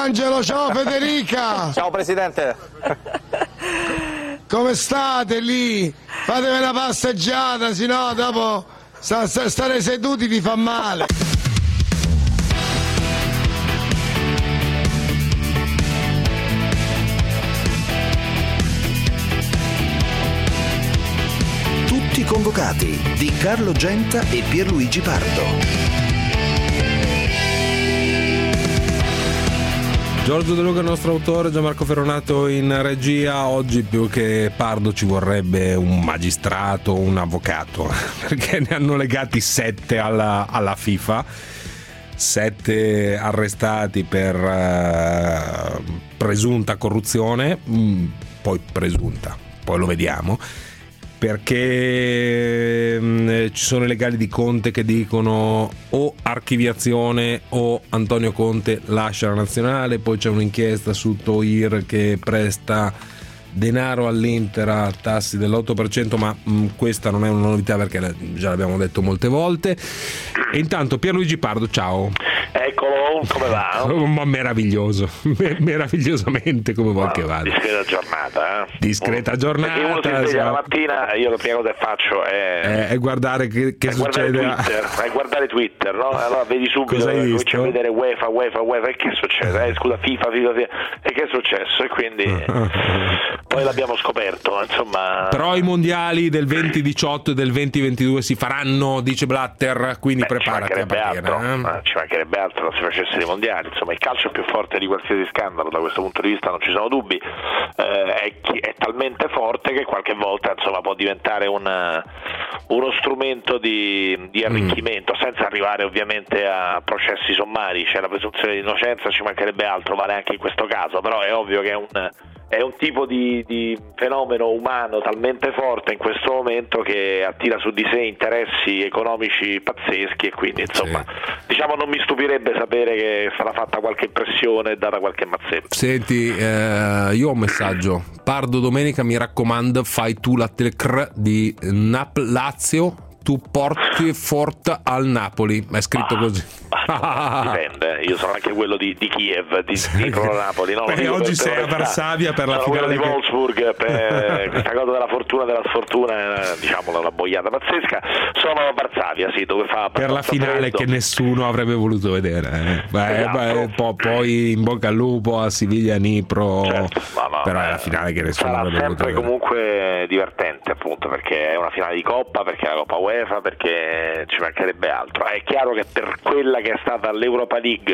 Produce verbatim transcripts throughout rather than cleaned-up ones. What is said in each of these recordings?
Angelo, ciao Federica. Ciao Presidente. Come state lì? Fatevi una passeggiata, se no dopo sta, sta, stare seduti vi fa male. Tutti convocati di Carlo Genta e Pierluigi Pardo. Giorgio De Luca, il nostro autore, Gianmarco Ferronato in regia. Oggi più che Pardo ci vorrebbe un magistrato, un avvocato, perché ne hanno legati sette alla, alla FIFA, sette arrestati per uh, presunta corruzione, mm, poi presunta, poi lo vediamo, perché mh, ci sono i legali di Conte che dicono o archiviazione o Antonio Conte lascia la nazionale, poi c'è un'inchiesta su Toir che presta denaro all'Inter a tassi dell'otto per cento, ma mh, questa non è una novità perché già l'abbiamo detto molte volte. E intanto Pierluigi Pardo, ciao. Eccolo, come va? Ma meraviglioso, meravigliosamente come vuol che vada. Discreta giornata, eh? Discreta giornata. Perché uno si sveglia siamo... la mattina e io la prima cosa che faccio è, è, è guardare che, che è succede. Guardare Twitter, è guardare Twitter, no? Allora vedi subito, cominci a vedere UEFA, UEFA, UEFA, e che succede? Eh, scusa, FIFA, FIFA, FIFA, e che è successo? E quindi poi l'abbiamo scoperto, insomma. Però i mondiali del venti diciotto e del venti ventidue si faranno, dice Blatter, quindi Beh, preparati a partire. Altro, eh? eh, ci mancherebbe altro se facessero i mondiali. Insomma, il calcio è più forte di qualsiasi scandalo, da questo punto di vista non ci sono dubbi. Eh, è, è talmente forte che qualche volta, insomma, può diventare un, uno strumento di, di arricchimento, mm. senza arrivare ovviamente a processi sommari. C'è la presunzione di innocenza, ci mancherebbe altro, vale anche in questo caso, però è ovvio che è un è un tipo di, di fenomeno umano talmente forte in questo momento che attira su di sé interessi economici pazzeschi, e quindi insomma sì. diciamo non mi stupirebbe sapere che sarà fatta qualche pressione e data qualche mazzetta. Senti, eh, io ho un messaggio. Pardo, domenica mi raccomando, fai tu la telecr di Nap Lazio, tu porti forte al Napoli, è scritto ah, così. Dipende, io sono anche quello di, di Kiev, di, sì. di Napoli, no? Perché oggi sei a Varsavia per la sono finale quello di Wolfsburg, per questa cosa della fortuna e della sfortuna, diciamo una boiata pazzesca. Sono a Varsavia, sì, dove fa per la finale freddo. Che nessuno avrebbe voluto vedere. Eh. Beh, esatto. beh, po- poi in bocca al lupo a Siviglia Nipro, certo, no, no, però è la finale che nessuno sarà avrebbe voluto vedere. Comunque divertente, appunto, perché è una finale di Coppa, perché è la Coppa UEFA, perché ci mancherebbe altro. È chiaro che per quella che è stata l'Europa League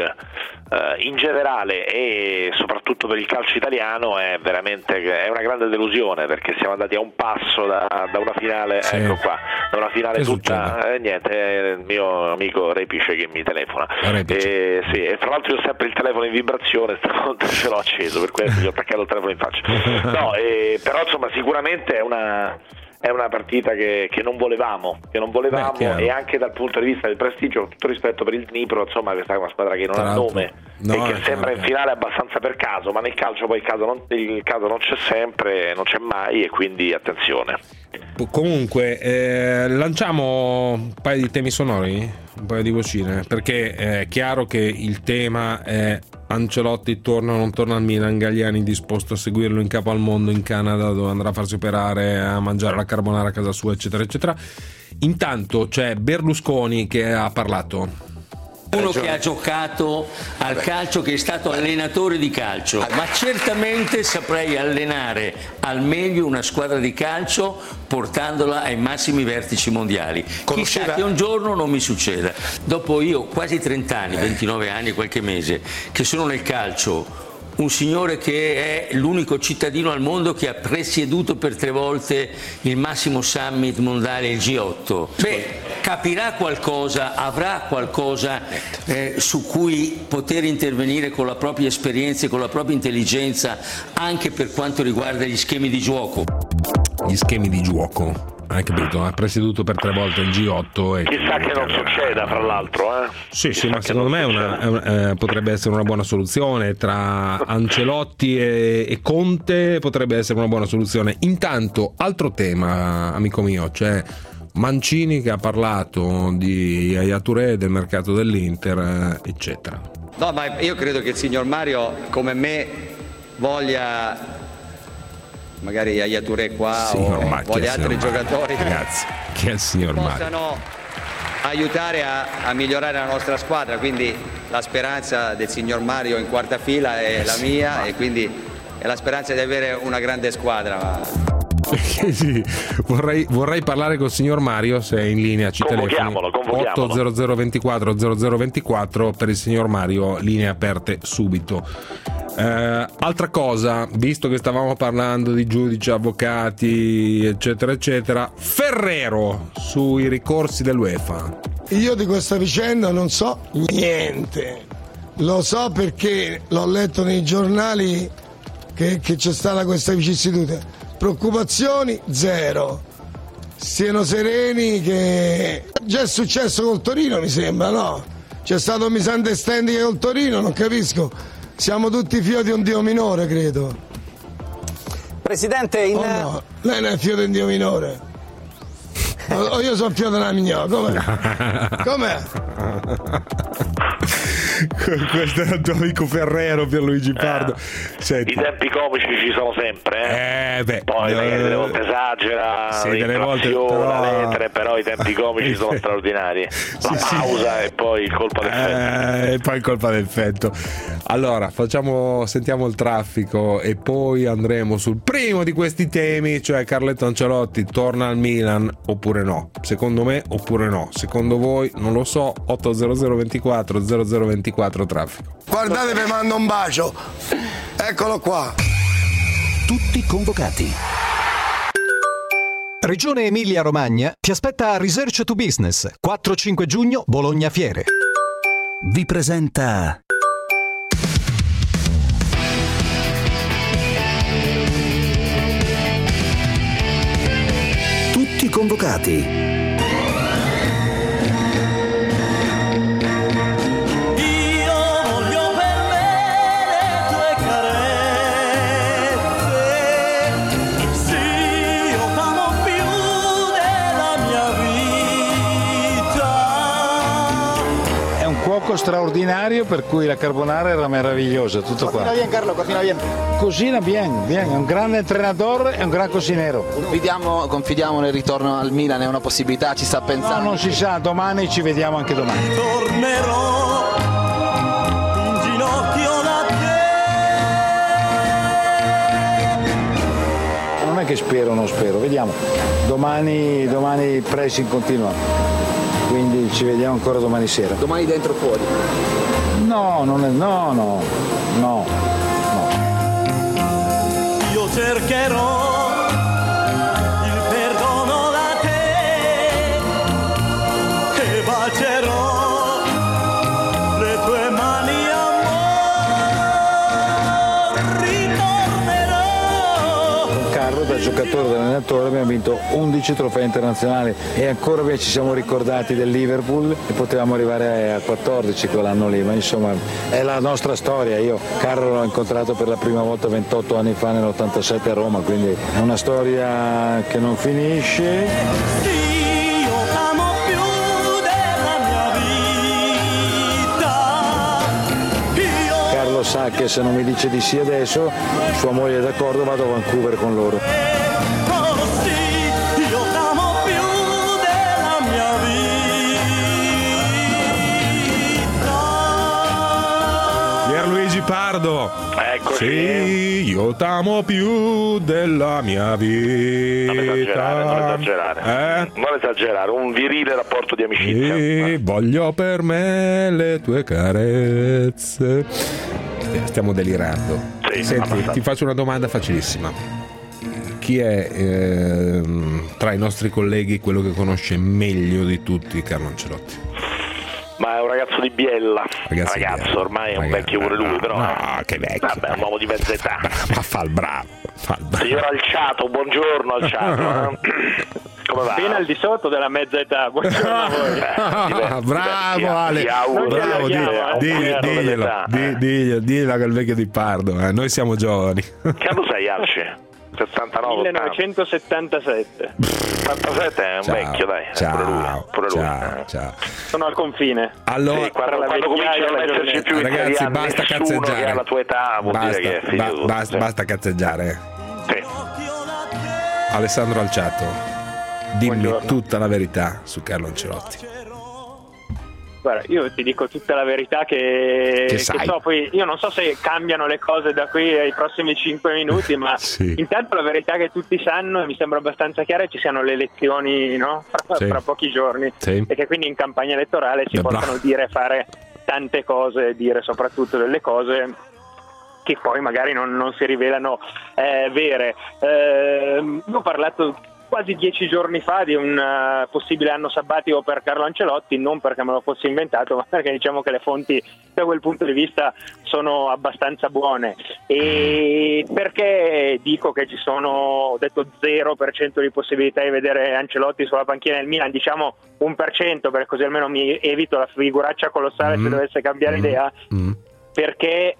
eh, in generale e soprattutto per il calcio italiano è veramente è una grande delusione, perché siamo andati a un passo da, da una finale, sì. ecco qua, da una finale che tutta eh, niente, è il mio amico Repice che mi telefona e, sì, e tra l'altro io ho sempre il telefono in vibrazione, stavolta ce l'ho acceso, per questo gli ho attaccato il telefono in faccia. No, e, però insomma sicuramente è una è una partita che, che non volevamo, che non volevamo Beh, e anche dal punto di vista del prestigio, tutto rispetto per il Dnipro, insomma questa è una squadra che non tra ha nome no, e che sembra in finale abbastanza per caso, ma nel calcio poi il caso non, il caso non c'è sempre, non c'è mai, e quindi attenzione. Comunque eh, lanciamo un paio di temi sonori, un paio di vocine, perché è chiaro che il tema è Ancelotti torna o non torna al Milan, Galliani disposto a seguirlo in capo al mondo in Canada dove andrà a farsi operare, a mangiare la carbonara a casa sua, eccetera eccetera. Intanto c'è Berlusconi che ha parlato. Uno che ha giocato al calcio, che è stato allenatore di calcio, ma certamente saprei allenare al meglio una squadra di calcio portandola ai massimi vertici mondiali. Conosceva... Chissà che un giorno non mi succeda. Dopo io quasi trenta anni, ventinove anni e qualche mese, che sono nel calcio, un signore che è l'unico cittadino al mondo che ha presieduto per tre volte il massimo summit mondiale, il G otto. Beh, capirà qualcosa, avrà qualcosa eh, su cui poter intervenire con la propria esperienza e con la propria intelligenza, anche per quanto riguarda gli schemi di gioco. Gli schemi di gioco. Hai capito? Ha presieduto per tre volte il G otto e chissà che non succeda, fra l'altro, eh? Sì, chissà sì, ma secondo me è una, è una, eh, potrebbe essere una buona soluzione tra Ancelotti e, e Conte, potrebbe essere una buona soluzione. Intanto, altro tema, amico mio, cioè Mancini che ha parlato di Yaya Touré, del mercato dell'Inter, eccetera. No, ma io credo che il signor Mario, come me, voglia magari Yaya Touré qua signor o Mar- voglia altri Mario? giocatori Ragazzi, chi è il signor Mario? possano aiutare a, a migliorare la nostra squadra, quindi la speranza del signor Mario in quarta fila è Eh la sì, mia ma... e quindi è la speranza di avere una grande squadra. Sì, vorrei, vorrei parlare col signor Mario, se è in linea, ci telefoni. Convochiamolo, convochiamolo. otto zero zero ventiquattro zero zero ventiquattro per il signor Mario, linee aperte subito. Eh, altra cosa, visto che stavamo parlando di giudici, avvocati, eccetera eccetera, Ferrero sui ricorsi dell'UEFA. Io di questa vicenda non so niente, lo so perché l'ho letto nei giornali che, che c'è stata questa vicissitudine. Preoccupazioni zero, stiano sereni che già è successo col Torino, mi sembra, no? C'è stato un misunderstanding col Torino, non capisco, siamo tutti figlio di un dio minore, credo. Presidente, in... Oh no, lei non è figlio di un dio minore, o, o io sono figlio di una mignola, com'è? Com'è? Questo era il tuo amico Ferrero, Pierluigi Pardo. Eh, I tempi comici ci sono sempre, eh? Eh, beh, poi eh, magari delle volte esagera, sì, delle volte, però... lettere, però i tempi comici sono straordinari. La sì, pausa sì. e poi il colpa d'effetto. Eh, e poi il colpa d'effetto. Allora, facciamo, sentiamo il traffico e poi andremo sul primo di questi temi, cioè Carletto Ancelotti torna al Milan oppure no? Secondo me oppure no? Secondo voi? Non lo so. otto zero zero ventiquattro zero zero ventiquattro traffico. Guardate, vi mando un bacio, eccolo qua. Tutti convocati. Regione Emilia-Romagna ti aspetta a Research to Business, quattro cinque giugno, Bologna Fiere. Vi presenta Tutti convocati. Straordinario, per cui la carbonara era meravigliosa, tutto qua. Cocina bien, Carlo, cocina bien. Cocina bien, bien, è un grande allenatore e un gran cucinero. Confidiamo, confidiamo nel ritorno al Milan, è una possibilità, ci sta pensando. No, non si sa, domani ci vediamo anche domani. Tornerò in ginocchio da te. Non è che spero o non spero, vediamo. Domani, domani il pressing continua. Quindi ci vediamo ancora domani sera. Domani dentro o fuori? No, non è, no, no, no, no. Io cercherò il perdono da te e bacerò le tue mani, amore, ritornerò. Con Carlo, da giocatore e da allenatore, abbiamo vinto undici trofei internazionali e ancora ci siamo ricordati del Liverpool e potevamo arrivare a quattordici quell'anno lì, ma insomma è la nostra storia. Io Carlo l'ho incontrato per la prima volta ventotto anni fa nell'ottantasette a Roma, quindi è una storia che non finisce. Io amo più della mia vita. Io... Carlo sa che se non mi dice di sì adesso, sua moglie è d'accordo, vado a Vancouver con loro. Pierluigi Pardo. Eccoci. Sì, io t'amo più della mia vita. Non esagerare, non esagerare. Eh? Non esagerare, un virile rapporto di amicizia. E voglio per me le tue carezze. Stiamo delirando. Sì, Senti, abbastanza. ti faccio una domanda facilissima. Chi è ehm, tra i nostri colleghi quello che conosce meglio di tutti Carlo Ancelotti? Ma è un ragazzo di Biella. Ragazzo, Ragazzo, di Biella. ormai è un Ragazzo, vecchio pure lui, no, però. no, che vecchio. Vabbè, è un uomo di mezza età. Ma fa il bravo. Fa il bravo. Signor Alciato, buongiorno Alciato. eh. Come va? Appena al di sotto della mezza età. Buongiorno a voi. Ah, bravo Ale, ti auguro di bravo, avere di- un di- pochino diglielo, dell'età, di- eh. diglielo, diglielo che è il vecchio di Pardo, eh. Noi siamo giovani. Che anno sei, Alci? sessantanove millenovecentosettantasette. settantasette è un Ciao, vecchio, dai. ciao, Pure lui. Pure lui. ciao, ciao. Sono al confine. Allora, Sì, quando, quando cominciano a metterci più ragazzi, italiani, basta nessuno cazzeggiare. che ha la tua età vuol Basta, dire che è figlio ba- tuo. basta, Sì. basta cazzeggiare. Sì. Alessandro Alciato, dimmi Buongiorno. tutta la verità su Carlo Ancelotti. Guarda, io ti dico tutta la verità che, Che che sai. so, poi io non so se cambiano le cose da qui ai prossimi cinque minuti, ma Sì. intanto la verità che tutti sanno, e mi sembra abbastanza chiara, è che ci siano le elezioni, no? fra, Sì. fra pochi giorni, Sì. e che quindi in campagna elettorale si Beh, possano bravo. dire e fare tante cose, dire soprattutto delle cose che poi magari non, non si rivelano eh, vere. Eh, io ho parlato quasi dieci giorni fa di un uh, possibile anno sabbatico per Carlo Ancelotti, non perché me lo fossi inventato, ma perché diciamo che le fonti da quel punto di vista sono abbastanza buone. E perché dico che ci sono, ho detto zero per cento di possibilità di vedere Ancelotti sulla panchina del Milan, diciamo uno per cento, perché così almeno mi evito la figuraccia colossale Mm. se dovesse cambiare Mm. idea. Mm. Perché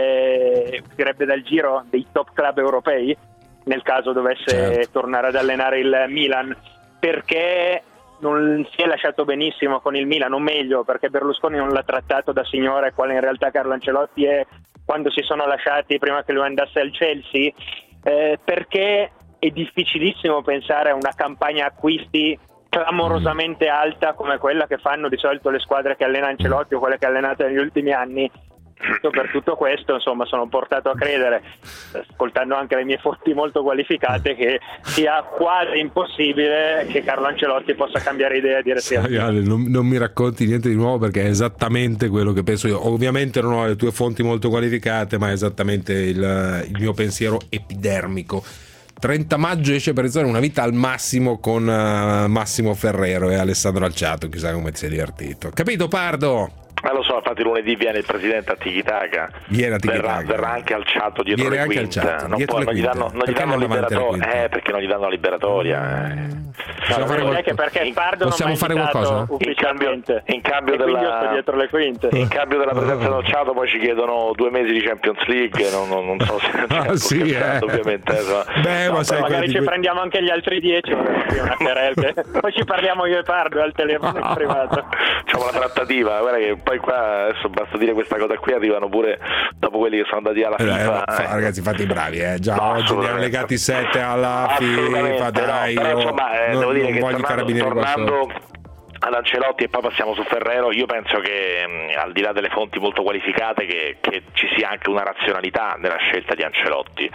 eh, uscirebbe dal giro dei top club europei nel caso dovesse Certo. tornare ad allenare il Milan, perché non si è lasciato benissimo con il Milan, o meglio perché Berlusconi non l'ha trattato da signore quale in realtà Carlo Ancelotti è quando si sono lasciati prima che lui andasse al Chelsea, eh, perché è difficilissimo pensare a una campagna acquisti clamorosamente alta come quella che fanno di solito le squadre che allena Ancelotti o quelle che ha allenato negli ultimi anni. Per tutto questo, insomma, sono portato a credere, ascoltando anche le mie fonti molto qualificate, che sia quasi impossibile che Carlo Ancelotti possa cambiare idea e dire sì. Sai, Ale, non, non mi racconti niente di nuovo perché è esattamente quello che penso io. Ovviamente non ho le tue fonti molto qualificate, ma è esattamente il, il mio pensiero epidermico. trenta maggio esce per iniziare Una vita al massimo con uh, Massimo Ferrero e Alessandro Alciato. Chissà come ti sei divertito. Capito, Pardo? Eh, lo so, infatti lunedì viene il presidente a Tiki-Taka, Viene a Tiki-Taka. verrà, verrà anche alciato dietro Viene le anche quinte, alciato, non, dietro può, le non gli quinte. danno, non gli Perché danno non davanti alle liberatoria, quinte? eh, perché non gli danno la liberatoria. Eh. Possiamo fare non è qualcosa? che perché Pardo Possiamo non fare mi ha invitato qualcosa? ufficialmente, In cambio e quindi io della- sto dietro le quinte. In cambio della presenza di Alciato poi ci chiedono due mesi di Champions League, non, non, non so se Ah, sì, scherzando, eh. ovviamente. eh, so. Beh, No, ma sai, Magari quelli ci di- prendiamo anche gli altri dieci, magari una querel che- poi ci parliamo io e Pardo al telefono in privato. Facciamo la trattativa, guarda che poi qua adesso basta dire questa cosa qui, arrivano pure dopo quelli che sono andati alla Eh, FIFA. fa- eh. ragazzi, fate i bravi, eh. Già No, oggi ne hanno assolutamente. legati sette alla Assolutamente, FIFA, dai, no, però, io insomma, eh, non, devo dire non che voglio i tornando, carabinieri qua sotto. tornando ad Ancelotti e poi passiamo su Ferrero, io penso che mh, al di là delle fonti molto qualificate che, che ci sia anche una razionalità nella scelta di Ancelotti,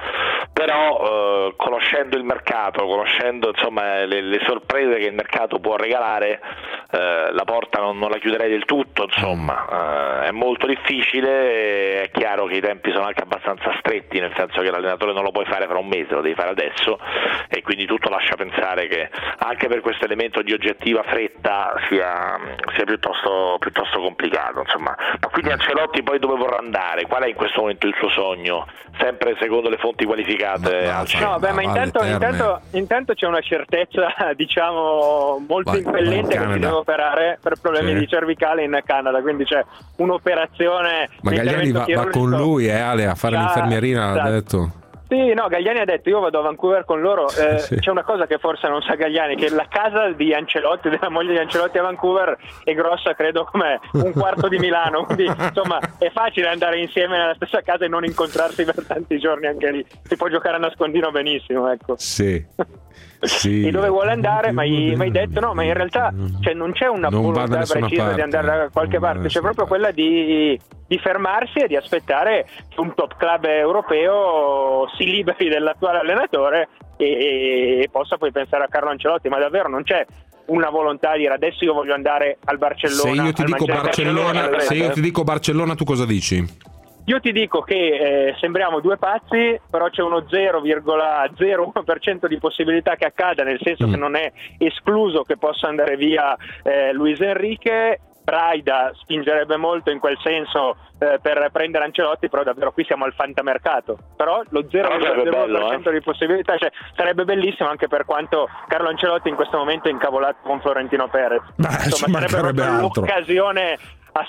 però eh, conoscendo il mercato, conoscendo insomma le, le sorprese che il mercato può regalare, eh, la porta non, non la chiuderei del tutto, insomma eh, è molto difficile, è chiaro che i tempi sono anche abbastanza stretti, nel senso che l'allenatore non lo puoi fare fra un mese, lo devi fare adesso, e quindi tutto lascia pensare che anche per questo elemento di oggettiva fretta sia, sia piuttosto, piuttosto complicato, insomma. Ma quindi Ancelotti poi dove vorrà andare? Qual è in questo momento il suo sogno? Sempre secondo le fonti qualificate? No, Alci? No, beh, ma Valle intanto, Terme. intanto, intanto c'è una certezza, diciamo, molto Vai, impellente vai in che si Canada. deve operare per problemi Sì. di cervicale in Canada, quindi c'è un'operazione. Ma un Gagliani intervento va, va con chirurgico. lui, eh, Ale, a fare Già, l'infermierina, ha esatto. detto. Sì, no, Gagliani ha detto io vado a Vancouver con loro, eh, Sì. c'è una cosa che forse non sa Gagliani, che la casa di Ancelotti, della moglie di Ancelotti a Vancouver è grossa credo come un quarto di Milano, quindi insomma è facile andare insieme nella stessa casa e non incontrarsi per tanti giorni anche lì, si può giocare a nascondino benissimo, ecco. Sì. Sì. E dove vuole andare? Ma hai mai detto no, ma in realtà cioè, non c'è una Non va da volontà nessuna precisa parte. di andare da qualche Non va da parte, c'è nessuna proprio parte. quella di, di fermarsi e di aspettare che un top club europeo si liberi dell'attuale allenatore e, e possa poi pensare a Carlo Ancelotti, ma davvero non c'è una volontà di dire adesso io voglio andare al Barcellona. Se io ti al dico Manchester Barcellona, United. se io ti dico Barcellona, tu cosa dici? Io ti dico che eh, sembriamo due pazzi, però c'è uno zero virgola zero uno per cento di possibilità che accada, nel senso Mm. che non è escluso che possa andare via eh, Luis Enrique. Braida spingerebbe molto in quel senso eh, per prendere Ancelotti, però davvero qui siamo al fantamercato, però lo zero virgola zero uno per cento bello, di possibilità, cioè, sarebbe bellissimo, anche per quanto Carlo Ancelotti in questo momento è incavolato con Florentino Perez. Beh, ci Insomma, sarebbe mancherebbe proprio altro. l'occasione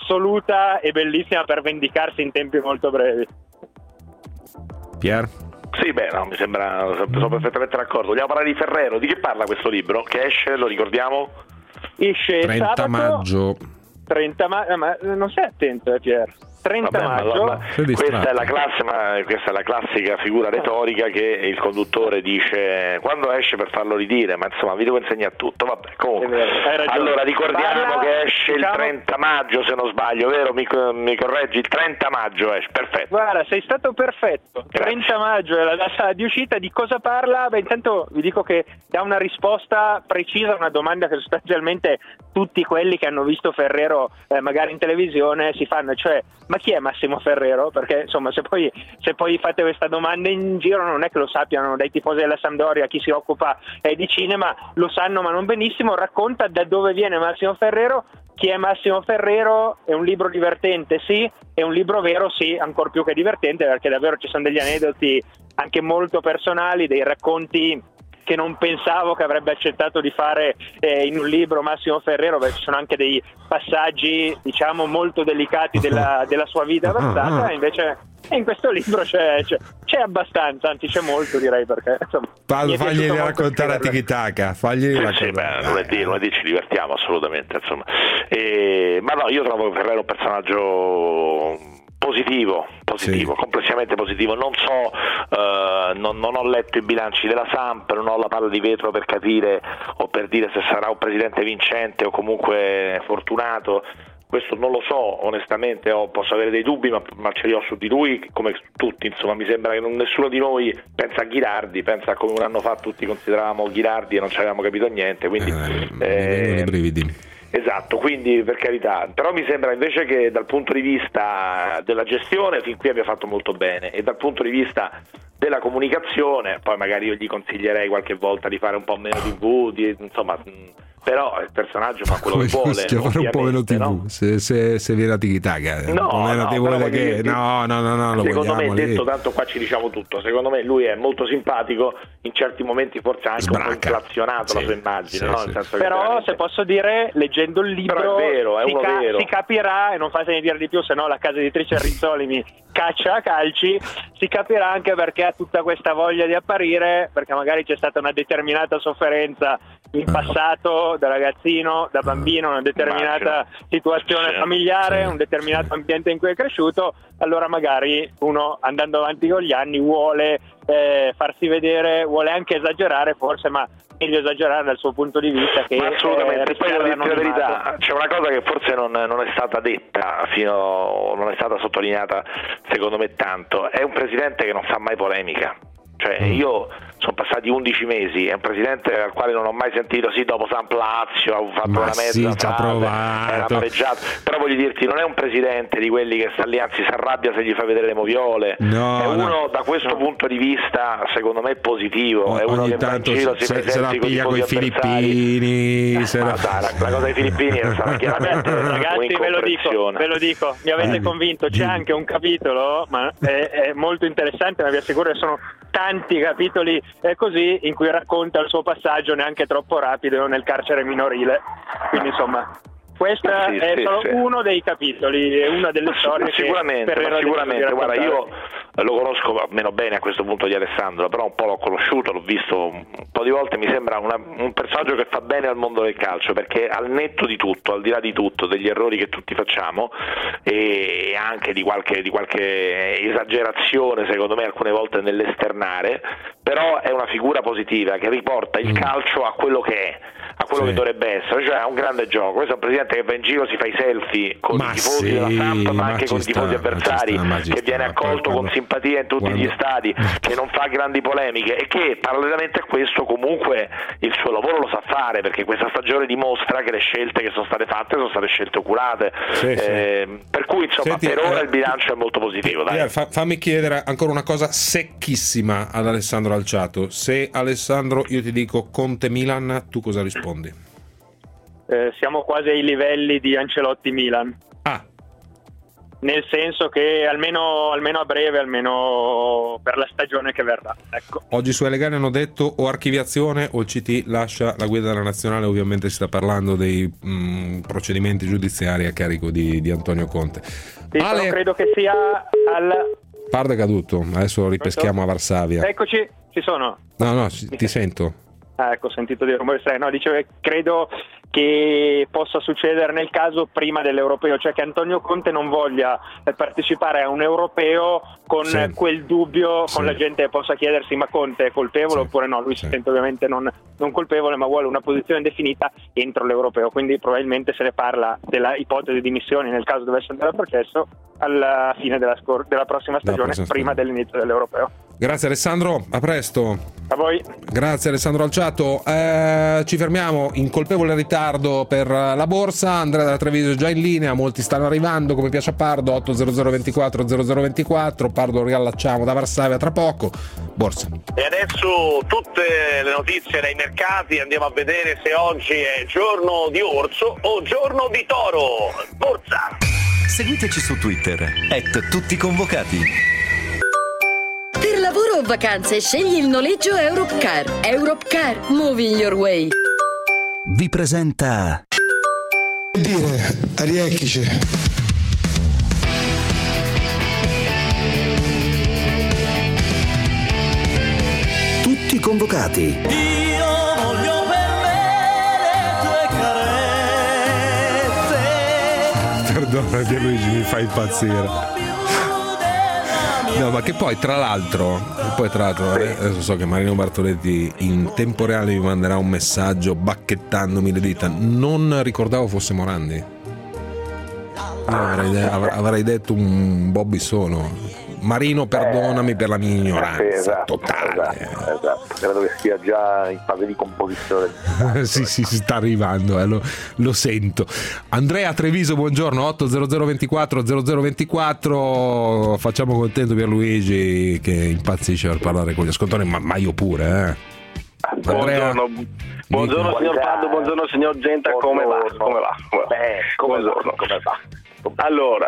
assoluta e bellissima per vendicarsi in tempi molto brevi. Pier? Sì, beh, no, mi sembra, sono perfettamente d'accordo. Vogliamo parlare di Ferrero? Di che parla questo libro? Che esce, lo ricordiamo? Esce trenta sabato, maggio. trenta maggio, ma non sei attento, eh, Pier? trenta Vabbè, maggio. ma, ma, questa, è la classica, questa è la classica figura retorica che il conduttore dice quando esce per farlo ridire, ma insomma vi devo insegnare tutto. Vabbè, comunque. Allora ricordiamo Parla, che esce diciamo... il trenta maggio, se non sbaglio, vero? Mi, mi correggi? Il trenta maggio esce, perfetto. Guarda, sei stato perfetto. Grazie. trenta maggio è la data di uscita. Di cosa parla? Beh, intanto vi dico che dà una risposta precisa a una domanda che sostanzialmente tutti quelli che hanno visto Ferrero eh, magari in televisione si fanno, cioè ma chi è Massimo Ferrero? Perché insomma se poi, se poi fate questa domanda in giro non è che lo sappiano dai tifosi della Sampdoria, chi si occupa eh, di cinema lo sanno ma non benissimo. Racconta da dove viene Massimo Ferrero. Chi è Massimo Ferrero? È un libro divertente, sì, è un libro vero, sì, ancor più che divertente, perché davvero ci sono degli aneddoti anche molto personali, dei racconti che non pensavo che avrebbe accettato di fare eh, in un libro Massimo Ferrero, perché ci sono anche dei passaggi diciamo molto delicati della, della sua vita passata, e invece in questo libro c'è, c'è, c'è abbastanza, anzi c'è molto, direi, perché insomma, fagli raccontare a Tiki-Taka, fagli sì, raccontare. Sì, beh, lunedì, lunedì ci divertiamo assolutamente, insomma. E, ma no, io trovo Ferrero un personaggio positivo, positivo, sì. Complessivamente positivo. Non so, eh, non, non ho letto i bilanci della Samp, non ho la palla di vetro per capire o per dire se sarà un presidente vincente o comunque fortunato. Questo non lo so, onestamente, ho, posso avere dei dubbi, ma, ma ce li ho su di lui, come su tutti, insomma. Mi sembra che non, nessuno di noi pensa a Ghirardi, pensa a come un anno fa tutti consideravamo Ghirardi e non ci avevamo capito niente, quindi eh, eh, i brividi. Esatto, quindi per carità, però mi sembra invece che dal punto di vista della gestione fin qui abbia fatto molto bene, e dal punto di vista della comunicazione, poi magari io gli consiglierei qualche volta di fare un po' meno tivù, di, insomma, però il personaggio fa quello come che vuole, fare un po' meno tivù, no? se, se, se viene a Tiki-Taka, no, no, no, che... no, no, no, no, lo secondo me, lì. detto tanto qua ci diciamo tutto, secondo me lui è molto simpatico, in certi momenti forse anche Sbracca. un po' inflazionato sì, la sua immagine, sì, no? sì. Nel senso però che veramente... se posso dire, leggendo il libro però è vero, è si, uno ca- vero. si capirà, e non fatemi dire di più, se no la casa editrice Rizzoli mi caccia a calci, si capirà anche perché ha tutta questa voglia di apparire, perché magari c'è stata una determinata sofferenza in passato da ragazzino, da bambino, una determinata situazione sì, familiare, sì, un determinato sì. ambiente in cui è cresciuto, allora magari uno andando avanti con gli anni vuole eh, farsi vedere, vuole anche esagerare forse, ma meglio esagerare dal suo punto di vista che ma assolutamente. eh, Poi devo dirti la verità, l'anonimato. c'è una cosa che forse non, non è stata detta fino, non è stata sottolineata secondo me tanto, è un presidente che non fa mai polemica. Cioè io sono passati undici mesi, è un presidente al quale non ho mai sentito, sì, dopo San Lazio ha fatto ma una mezza sì, ci ha frase, provato. era pareggiato, però voglio dirti, non è un presidente di quelli che sta lì, anzi si arrabbia se gli fa vedere le moviole, no, è uno no. da questo no. punto di vista secondo me positivo, o, è uno ogni che tanto va in giro, se, si se la piglia con i filippini, se la... la... Sarà, la cosa dei filippini sarà chiaramente ragazzi, ve lo dico, ve lo dico, mi avete convinto, c'è anche un capitolo, ma è, è molto interessante, ma vi assicuro che sono tanti capitoli eh, così, in cui racconta il suo passaggio neanche troppo rapido nel carcere minorile, quindi insomma questo sì, è sì, solo sì. uno dei capitoli, è una delle storie sicuramente, che ma sicuramente guarda, io raccontare. lo conosco meno bene a questo punto di Alessandro, però un po' l'ho conosciuto, l'ho visto un po' di volte, mi sembra una, un personaggio che fa bene al mondo del calcio, perché al netto di tutto, al di là di tutto, degli errori che tutti facciamo e anche di qualche, di qualche esagerazione secondo me alcune volte nell'esternare, però è una figura positiva che riporta il calcio a quello che è, a quello sì. che dovrebbe essere, cioè a un grande gioco. Questo è un presidente che va in giro, si fa i selfie con ma i tifosi sì, della Samp, ma, ma anche con i tifosi sta, avversari, ma sta, ma che viene accolto quando, con simpatia in tutti quando... gli stadi, che non fa grandi polemiche e che parallelamente a questo comunque il suo lavoro lo sa fare, perché questa stagione dimostra che le scelte che sono state fatte sono state scelte oculate, sì, eh, sì. per cui insomma Senti, per ora eh, il bilancio è molto positivo. Dai. Fa, fammi chiedere ancora una cosa secchissima ad Alessandro Alciato. Se Alessandro io ti dico Conte Milan, tu cosa rispondi? Eh, siamo quasi ai livelli di Ancelotti Milan. Ah. Nel senso che almeno, almeno a breve, almeno per la stagione che verrà. Ecco. Oggi su Elegani hanno detto o archiviazione o il C T lascia la guida della nazionale, ovviamente si sta parlando dei mh, procedimenti giudiziari a carico di, di Antonio Conte. Sì, Ale... però credo che sia al Pardo è caduto, adesso lo ripeschiamo a Varsavia. Eccoci, ci sono. No, no, ti sento. Ah, ecco, ho sentito dire rumore strano. No, dicevo, credo che possa succedere nel caso prima dell'europeo, cioè che Antonio Conte non voglia partecipare a un europeo con sì. quel dubbio, sì. con la gente possa chiedersi ma Conte è colpevole sì. oppure no. Lui sì. si sente ovviamente non, non colpevole, ma vuole una posizione definita entro l'europeo, quindi probabilmente se ne parla della ipotesi di missioni nel caso dovesse andare al processo alla fine della, scor- della prossima stagione, prossima prima stagione. dell'inizio dell'europeo. Grazie Alessandro, a presto. A voi. Grazie Alessandro Alciato. Eh, ci fermiamo in colpevole ritardo per la borsa. Andrea da Treviso è già in linea, molti stanno arrivando come piace a Pardo. Otto zero zero ventiquattro zero zero ventiquattro. Pardo lo riallacciamo da Varsavia tra poco. Borsa. E adesso tutte le notizie dai mercati, andiamo a vedere se oggi è giorno di orso o giorno di toro. Borsa. Seguiteci su Twitter at tutti convocati. Per lavoro o vacanze scegli il noleggio Europcar. Europcar, moving your way. Vi presenta dire Ariecchice. Tutti convocati. Io voglio per me le tue carezze. Perdona Pierluigi, mi fa impazzire. No, ma che poi tra l'altro, poi tra l'altro adesso so che Marino Bartoletti in tempo reale mi manderà un messaggio bacchettandomi le dita. Non ricordavo fosse Morandi. Io avrei, de- avrei detto un Bobby Sono. Marino, perdonami eh, per la mia ignoranza sì, esatto, totale. Esatto, esatto. Credo che sia già in fase di composizione. sì, sì, si sta arrivando, eh, lo, lo sento. Andrea Treviso, buongiorno. Otto zero zero ventiquattro zero zero ventiquattro. Facciamo contento Pierluigi che impazzisce per parlare con gli ascoltatori, ma, ma io pure, eh. Andrea, buongiorno, buongiorno signor Pardo, buongiorno signor Genta, come va? Come va? Beh, come buongiorno. Va? Come va? Allora,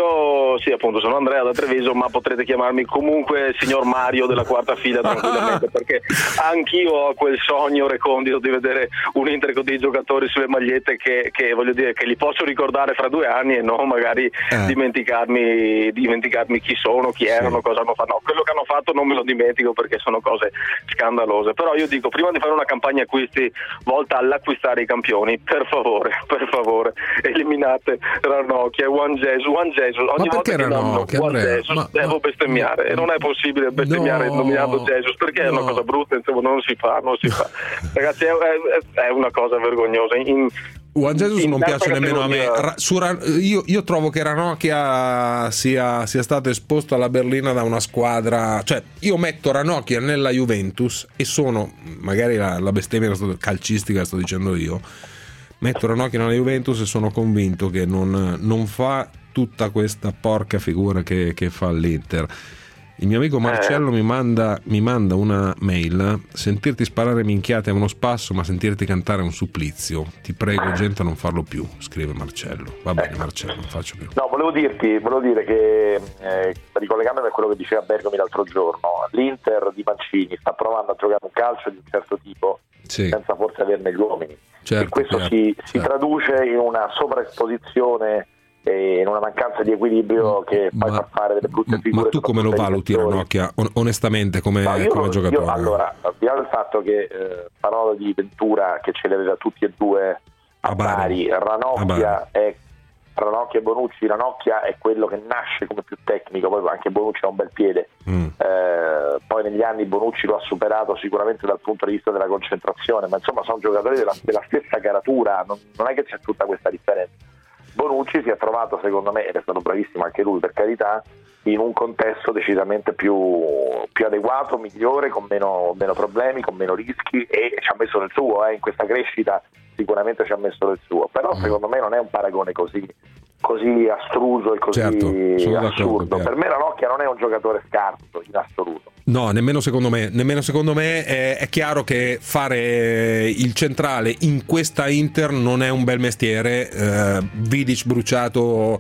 io sì, appunto, sono Andrea da Treviso, ma potrete chiamarmi comunque signor Mario della quarta fila tranquillamente, perché anch'io ho quel sogno recondito di vedere un Inter con dei giocatori sulle magliette che, che voglio dire che li posso ricordare fra due anni e non magari eh. dimenticarmi, dimenticarmi chi sono, chi erano, sì. cosa hanno fatto. No, quello che hanno fatto non me lo dimentico perché sono cose scandalose. Però io dico, prima di fare una campagna acquisti volta all'acquistare i campioni, per favore, per favore, eliminate Ranocchia e Juan Jesus. Juan Jesus, ogni ma volta che danno Juan Jesus ma, devo bestemmiare ma, e non è possibile bestemmiare no. nominato Jesus perché no. è una cosa brutta, insomma, non si fa, non si fa. Ragazzi, è, è, è una cosa vergognosa. In, Juan Jesus non piace nemmeno a me. Su, io, io trovo che Ranocchia sia, sia stato esposto alla berlina da una squadra. Cioè, io metto Ranocchia nella Juventus e sono, magari la, la bestemmia calcistica sto dicendo io, metto Ranocchia nella Juventus e sono convinto che non, non fa tutta questa porca figura che, che fa l'Inter. Il mio amico Marcello mi manda, mi manda una mail: sentirti sparare minchiate è uno spasso, ma sentirti cantare è un supplizio. Ti prego, gente, a non farlo più, scrive Marcello. Va bene, Marcello, non faccio più. No, volevo dirti, volevo dire che eh, ricollegandomi a quello che diceva Bergomi l'altro giorno, l'Inter di Mancini sta provando a giocare un calcio di un certo tipo sì. senza forse averne gli uomini. Certo, e questo certo, si, certo. si traduce in una sovraesposizione e in una mancanza di equilibrio che poi fa fare delle brutte figure. Ma tu come lo valuti Ranocchia, onestamente, come, no, io, come giocatore? Io, allora, al di là del fatto che eh, parlo di Ventura che ce li aveva tutti e due a pari, Ranocchia è Ranocchia e Bonucci. Ranocchia è quello che nasce come più tecnico, poi anche Bonucci ha un bel piede, mm. eh, poi negli anni Bonucci lo ha superato sicuramente dal punto di vista della concentrazione, ma insomma sono giocatori della, della stessa caratura, non, non è che c'è tutta questa differenza. Bonucci si è trovato, secondo me, ed è stato bravissimo anche lui, per carità, in un contesto decisamente più, più adeguato, migliore, con meno, meno problemi, con meno rischi, e ci ha messo del suo, eh, in questa crescita sicuramente ci ha messo del suo, però mm. secondo me non è un paragone così, così astruso e così certo, assurdo. Per me Ranocchia non è un giocatore scarso in assoluto. No, nemmeno secondo me, nemmeno secondo me è, è chiaro che fare il centrale in questa Inter non è un bel mestiere. eh, Vidic bruciato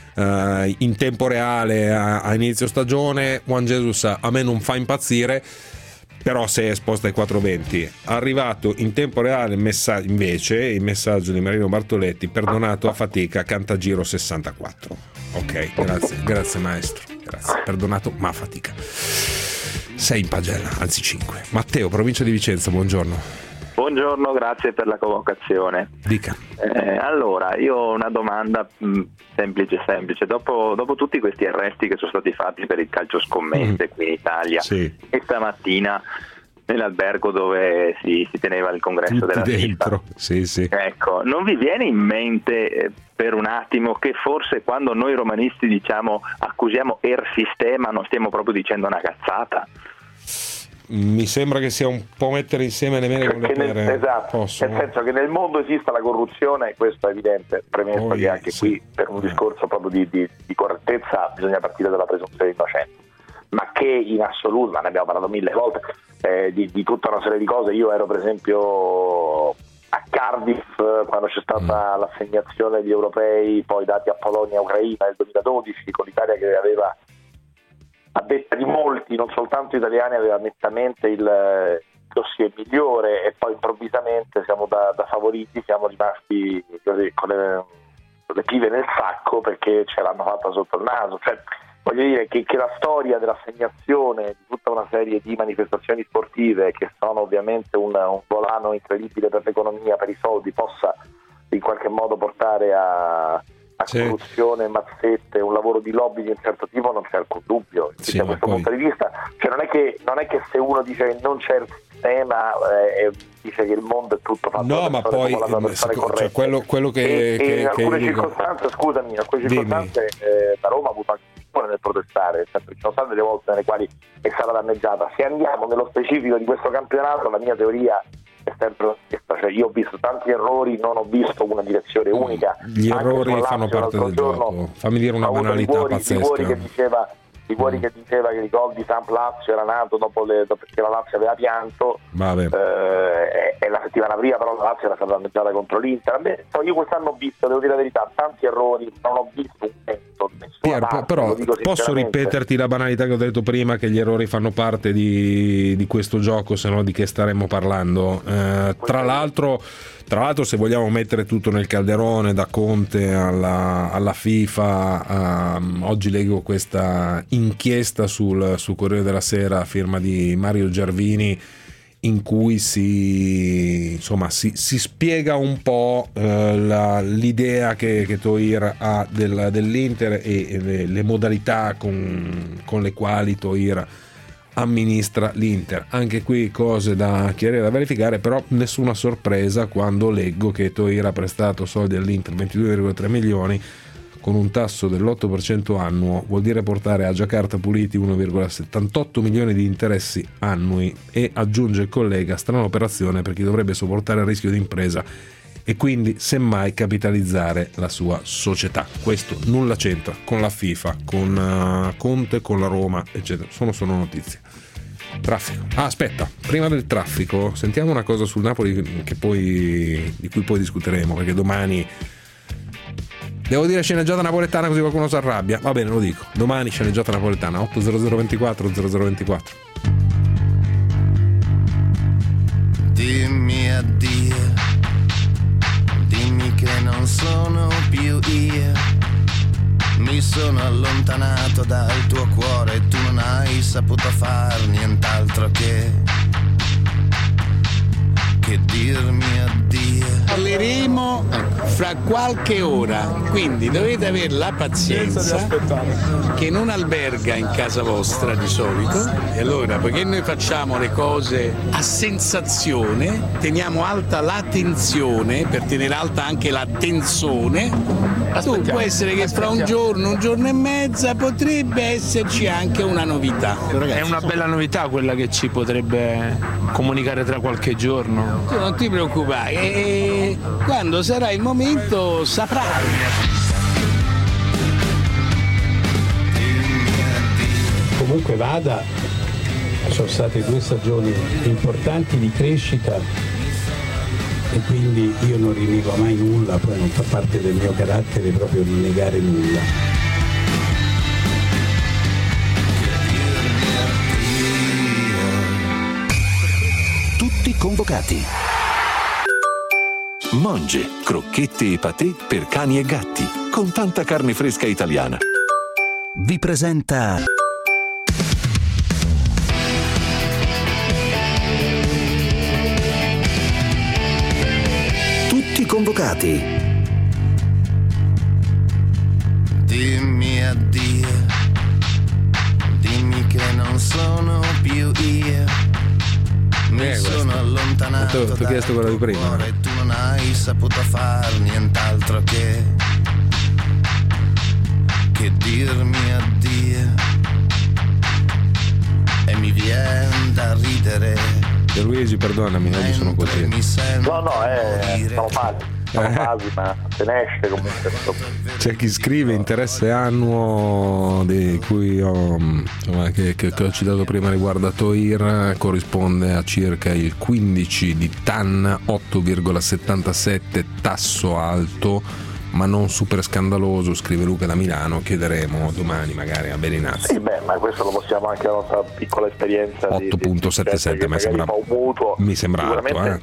eh, in tempo reale a, a inizio stagione, Juan Jesus a me non fa impazzire, però se è esposta ai quattro venti. Arrivato in tempo reale messa- invece il messaggio di Marino Bartoletti: perdonato a fatica, Cantagiro sessantaquattro. Ok, grazie, grazie maestro. grazie. Perdonato ma a fatica. Sei in pagella, anzi cinque. Matteo, provincia di Vicenza, buongiorno. Buongiorno, grazie per la convocazione. Dica. Eh, allora, io ho una domanda mh, semplice semplice. Dopo, dopo tutti questi arresti che sono stati fatti per il calcio scommesse mm. qui in Italia, sì. e stamattina nell'albergo dove si, si teneva il congresso tutti della dentro. FIFA, sì, sì. Ecco, non vi viene in mente eh, per un attimo che forse quando noi romanisti diciamo accusiamo er sistema non stiamo proprio dicendo una cazzata? Mi sembra che sia un po' mettere insieme le mele con le nel, pere. Esatto, Posso, nel senso che nel mondo esista la corruzione, questo è evidente, premesso Poi, che anche sì. qui per un discorso proprio di, di, di correttezza bisogna partire dalla presunzione di innocenza, ma che in assoluto, ma ne abbiamo parlato mille volte, eh, di, di tutta una serie di cose. Io ero per esempio a Cardiff quando c'è stata mm. l'assegnazione degli europei poi dati a Polonia e Ucraina nel duemiladodici, con l'Italia che aveva, a detta di molti, non soltanto italiani, aveva nettamente il dossier migliore, e poi improvvisamente siamo da, da favoriti, siamo rimasti così, con le, le pive nel sacco perché ce l'hanno fatta sotto il naso. Cioè, voglio dire che, che la storia dell'assegnazione di tutta una serie di manifestazioni sportive, che sono ovviamente un, un volano incredibile per l'economia, per i soldi, possa in qualche modo portare a a sì. corruzione, mazzette, un lavoro di lobby di un certo tipo, non c'è alcun dubbio. Sì, da questo poi... punto di vista, cioè non è che non è che se uno dice che non c'è il sistema eh, e dice che il mondo è tutto fatto no, ma poi cioè, quello, quello che, e, che, e in alcune che circostanze, scusami, in alcune Dimmi. circostanze eh, la Roma ha avuto anche nel protestare, cioè, ci sono state delle volte nelle quali è stata danneggiata. Se andiamo nello specifico di questo campionato, la mia teoria è sempre questa, cioè io ho visto tanti errori, non ho visto una direzione unica. Gli errori fanno parte del gioco. Fammi dire una banalità Rigori, pazzesca. Rigori che diceva Rigori mm. che diceva che il gol di Samp Lazio era nato dopo le, dopo che la Lazio aveva pianto eh, e, e la settimana prima però la Lazio era stata danneggiata contro l'Inter. Beh, io quest'anno ho visto, devo dire la verità, tanti errori, non ho visto un pezzo, Pier, parte, però posso ripeterti la banalità che ho detto prima, che gli errori fanno parte di, di questo gioco, se no di che staremmo parlando? Eh, tra l'altro Tra l'altro, se vogliamo mettere tutto nel calderone, da Conte alla, alla FIFA, um, oggi leggo questa inchiesta sul, sul Corriere della Sera a firma di Mario Gervini, in cui si, insomma, si, si spiega un po' eh, la, l'idea che, che Toir ha del, dell'Inter e, e le, le modalità con, con le quali Toir amministra l'Inter. Anche qui cose da chiarire, da verificare, però nessuna sorpresa quando leggo che Toir ha prestato soldi all'Inter, ventidue virgola tre milioni con un tasso dell'otto per cento annuo, vuol dire portare a Giacarta puliti uno virgola settantotto milioni di interessi annui, e aggiunge il collega: strana operazione per chi dovrebbe sopportare il rischio di impresa e quindi semmai capitalizzare la sua società. Questo nulla c'entra con la FIFA, con uh, Conte, con la Roma, eccetera. Sono solo notizie. Traffico. Ah, aspetta, prima del traffico sentiamo una cosa sul Napoli che poi, di cui poi discuteremo, perché domani devo dire sceneggiata napoletana, così qualcuno si arrabbia. Va bene, lo dico. Domani sceneggiata napoletana, otto zero zero ventiquattro zero zero ventiquattro. Dimmi addio, dimmi che non sono più io. Mi sono allontanato dal tuo cuore e tu non hai saputo far nient'altro che che dirmi addio. Parleremo fra qualche ora, quindi dovete avere la pazienza che non alberga in casa vostra di solito, e allora, poiché noi facciamo le cose a sensazione, teniamo alta la tensione per tenere alta anche la tensione. Tu può essere che fra un giorno, un giorno e mezza potrebbe esserci anche una novità. È una bella novità quella che ci potrebbe comunicare tra qualche giorno. Tu non ti preoccupare, e quando sarà il momento saprai. Comunque vada, sono state due stagioni importanti di crescita e quindi io non rinnego mai nulla, poi non fa parte del mio carattere proprio rinnegare nulla. Tutti convocati. Monge, crocchette e patè per cani e gatti, con tanta carne fresca italiana. vi presenta Tutti convocati. Dimmi addio, dimmi che non sono più io. Mi Eh, sono questo. allontanato Ti ho chiesto dal quella di tuo prima. cuore, tu non hai saputo far nient'altro che che dirmi addio. E mi viene da ridere. E Luigi, perdonami, oggi sono così. No, no, è, sono fasi, sono fasi, ma se ne esce comunque. C'è chi scrive interesse annuo di cui ho, insomma, che, che, che ho citato prima riguardo a Toir, corrisponde a circa il quindici di T A N, otto virgola settantasette tasso alto ma non super scandaloso, scrive Luca da Milano. Chiederemo domani magari a Beninazzi. Sì, beh, ma questo lo possiamo anche la nostra piccola esperienza di otto virgola settantasette mi sembra, fa un mutuo, mi sembra alto, sicuramente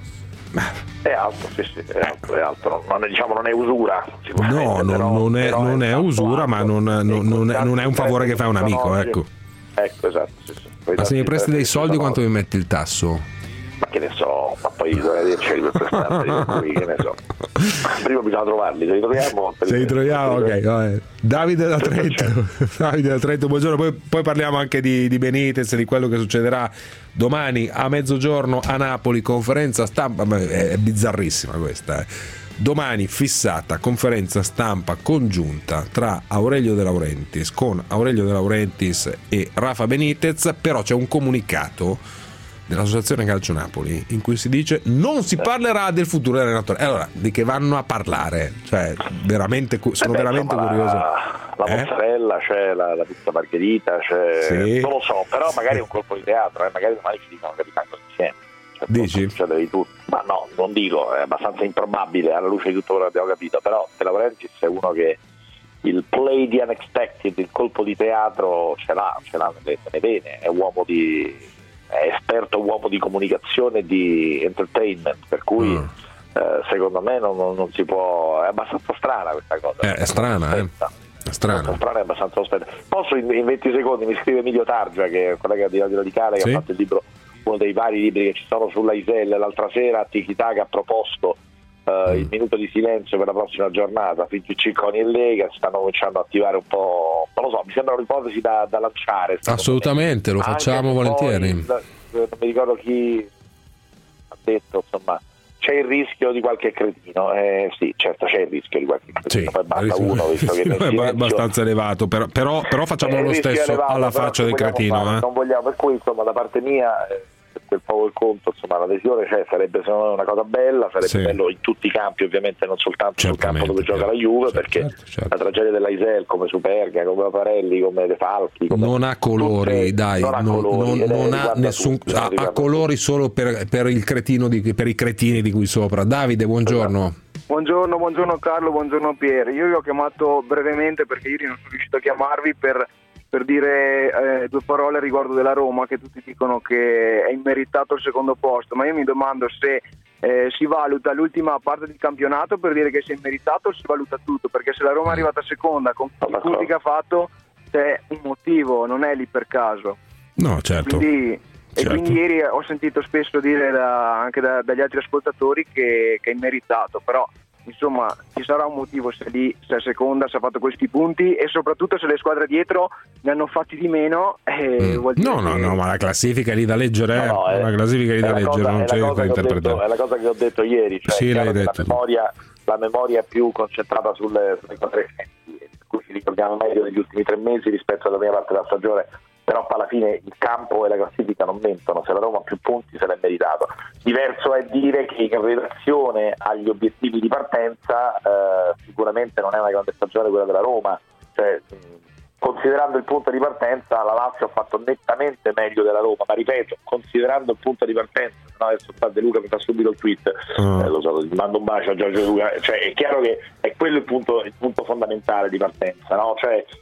eh. è alto, sì, sì, è alto, è alto. Non, diciamo non è usura sicuramente, No, no, però, non è, però non è usura, ma non, non, non, è, non è un favore che fa un amico, ecco. Ecco, esatto, sì, sì. Ma se mi presti dei soldi quanto mi metti il tasso? Ma che ne so, ma poi dovrei dirci per prestare, cui, che ne so. Prima bisogna trovarli, se li troviamo. Se li troviamo, ok. Vabbè. Davide da Trento, Davide da Trento, buongiorno. Poi, poi parliamo anche di, di Benitez e di quello che succederà domani a mezzogiorno a Napoli, conferenza stampa. Ma è, è bizzarrissima questa. Eh. Domani fissata conferenza stampa congiunta tra Aurelio De Laurentiis con Aurelio De Laurentiis e Rafa Benitez, però c'è un comunicato dell'Associazione Calcio Napoli in cui si dice non si parlerà del futuro dell'allenatore. Allora, di che vanno a parlare? Cioè, veramente sono eh beh, veramente insomma, curioso. La, la eh? mozzarella, c'è la, la pizza margherita, c'è Sì. non lo so, però magari è un colpo di teatro, eh, magari domani ci dicono che rimangono insieme. Cioè, Dici? Succede di tutto. Ma no, non dico, è abbastanza improbabile alla luce di tutto quello che abbiamo capito, però De Laurentiis è uno che il play di unexpected, il colpo di teatro ce l'ha, ce l'ha ne bene, è uomo di è esperto uomo di comunicazione e di entertainment, per cui mm. eh, secondo me non, non, non si può, è abbastanza strana questa cosa. Eh, è strana, eh. È strana. È strana, è abbastanza aspetta. Posso in, in venti secondi, mi scrive Emilio Targia, che è un collega di Radio Radicale, che sì? ha fatto il libro, uno dei vari libri che ci sono sulla Isel. L'altra sera a Tiki Taka ha proposto Uh, il minuto di silenzio per la prossima giornata. F G C, CONI e Lega stanno cominciando a attivare un po', non lo so, mi sembra un'ipotesi da, da lanciare. Assolutamente, me. Lo facciamo anche volentieri. Poi, non mi ricordo chi ha detto, insomma, c'è il rischio di qualche cretino. Eh, sì, certo, c'è il rischio di qualche cretino. Sì, poi basta uno, visto che è abbastanza elevato, però, però, però facciamo eh, lo stesso elevato, alla faccia del cretino. Fare, eh. Non vogliamo, per cui insomma da parte mia eh, quel poco il conto, insomma l'adesione cioè, sarebbe secondo me una cosa bella, sarebbe sì. bello in tutti i campi, ovviamente non soltanto sul campo dove gioca la Juve, certo, perché certo, certo. la tragedia della Isel come Superga, come Paparelli, come De Falchi come non ha colori, tutte, dai, non ha, non, colori, non, non ha nessun tutti, ha, ha colori tutti. Solo per, per il cretino di, per i cretini di qui sopra. Davide, buongiorno. Buongiorno, buongiorno Carlo, buongiorno Pier. Io vi ho chiamato brevemente perché ieri non sono riuscito a chiamarvi per per dire eh, due parole riguardo della Roma, che tutti dicono che è immeritato il secondo posto, ma io mi domando se eh, si valuta l'ultima parte del campionato per dire che si è immeritato o si valuta tutto, perché se la Roma è arrivata seconda con i punti che ha fatto c'è un motivo, non è lì per caso. No, certo. Quindi, certo. E quindi ieri ho sentito spesso dire da, anche da, dagli altri ascoltatori che, che è immeritato, però insomma ci sarà un motivo se lì se è seconda, se ha fatto questi punti e soprattutto se le squadre dietro ne hanno fatti di meno eh, mm. vuol dire no no che... no ma la classifica è lì da leggere no, no, è, la classifica è lì da leggere cosa, non c'è da interpretare. È la cosa che ho detto ieri, cioè sì, l'hai detto. La memoria, la memoria è più concentrata sulle, sulle cose recenti, per cui ci ricordiamo meglio degli ultimi tre mesi rispetto alla prima parte della stagione, però alla fine il campo e la classifica non mentono, se la Roma ha più punti se l'è meritato. Diverso è dire che in relazione agli obiettivi di partenza eh, sicuramente non è una grande stagione quella della Roma, cioè, mh, considerando il punto di partenza la Lazio ha fatto nettamente meglio della Roma, ma ripeto, considerando il punto di partenza, no, adesso sta De Luca mi fa subito il tweet, uh. eh, lo so, ti mando un bacio a Giorgio Luca, cioè è chiaro che è quello il punto, il punto fondamentale di partenza, no? Cioè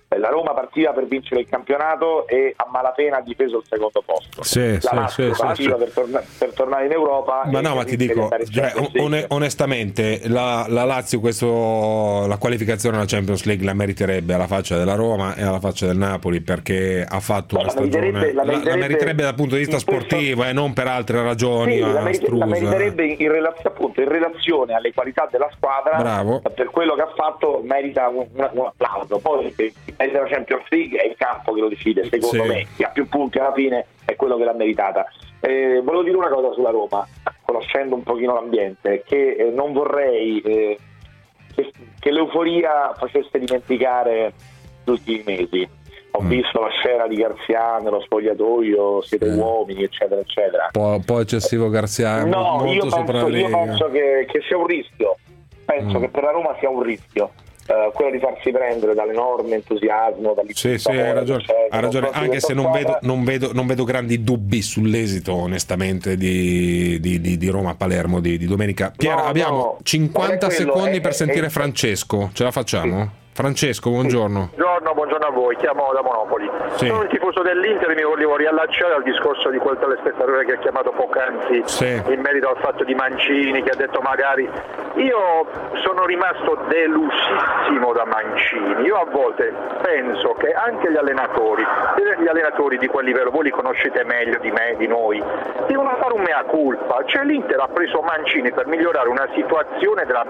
La Roma partiva per vincere il campionato e a malapena ha difeso il secondo posto. Sì, la sì, Lazio sì, partiva sì. per, torna- per tornare in Europa. Ma no, ma ti dico, cioè, on- onestamente, la, la Lazio questo, la qualificazione alla Champions League la meriterebbe alla faccia della Roma e alla faccia del Napoli, perché ha fatto no, una la stagione. meriterebbe, la meriterebbe, la, la meriterebbe dal punto di vista sportivo e eh, non per altre ragioni. Sì, la, merite- la astrusa. meriterebbe in, relaz- appunto, in relazione alle qualità della squadra. Bravo. Per quello che ha fatto merita un, un, un applauso. Poi merita la Champions League, è il campo che lo decide, secondo Sì. me, chi ha più punti alla fine è quello che l'ha meritata. Eh, volevo dire una cosa sulla Roma, conoscendo un pochino l'ambiente, che eh, non vorrei eh, che, che l'euforia facesse dimenticare gli ultimi mesi. Ho Mm. visto la scena di Garcia nello spogliatoio, siete Sì. uomini, eccetera, eccetera. Un po', un po' eccessivo Garcia, No, molto io sopra penso, la io riga. penso che, che sia un rischio. Penso Mm. che per la Roma sia un rischio. Uh, quello di farsi prendere dall'enorme entusiasmo, Sì, sì, hai ragione, hai ragione. Anche se non vedo, non, vedo, non vedo grandi dubbi sull'esito, onestamente, di, di, di, di Roma-Palermo di, di domenica. Pier, No, abbiamo no, cinquanta non è quello, secondi è- per è- sentire è- Francesco. Ce la facciamo? Francesco, buongiorno. Buongiorno, buongiorno a voi, chiamo da Monopoli. Sì. Sono un tifoso dell'Inter e mi volevo riallacciare al discorso di quel telespettatore che ha chiamato poc'anzi Sì. in merito al fatto di Mancini, che ha detto magari. Io sono rimasto delusissimo da Mancini. Io a volte penso che anche gli allenatori, gli allenatori di quel livello, voi li conoscete meglio di me, di noi, devono fare un mea culpa. Cioè l'Inter ha preso Mancini per migliorare una situazione della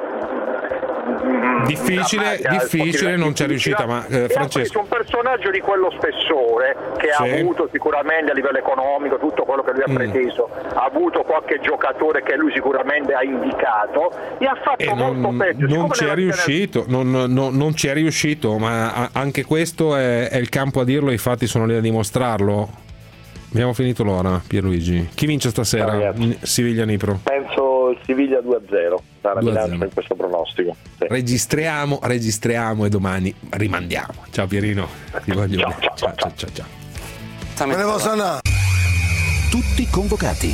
Difficile, della maglia, difficile, non c'è difficile, riuscita, ma eh, e ha Francesco. preso un personaggio di quello spessore che Sì. ha avuto sicuramente a livello economico tutto quello che lui ha Mm. preteso, ha avuto qualche giocatore che lui sicuramente ha indicato e ha fatto E molto non, peggio. non Siccome ci è nella- riuscito, non, non- non ci è riuscito, ma a- anche questo è, è il campo a dirlo, i fatti sono lì a dimostrarlo. Abbiamo finito l'ora, Pierluigi. Chi vince stasera? Ragazzi. Siviglia-Nipro. Penso il Siviglia due a zero, sarà due a bilancia zero. in questo pronostico. Sì. Registriamo, registriamo e domani rimandiamo. Ciao Pierino, ti voglio bene. Ciao, ciao, ciao, ciao. Me ne posso andare? Tutti convocati.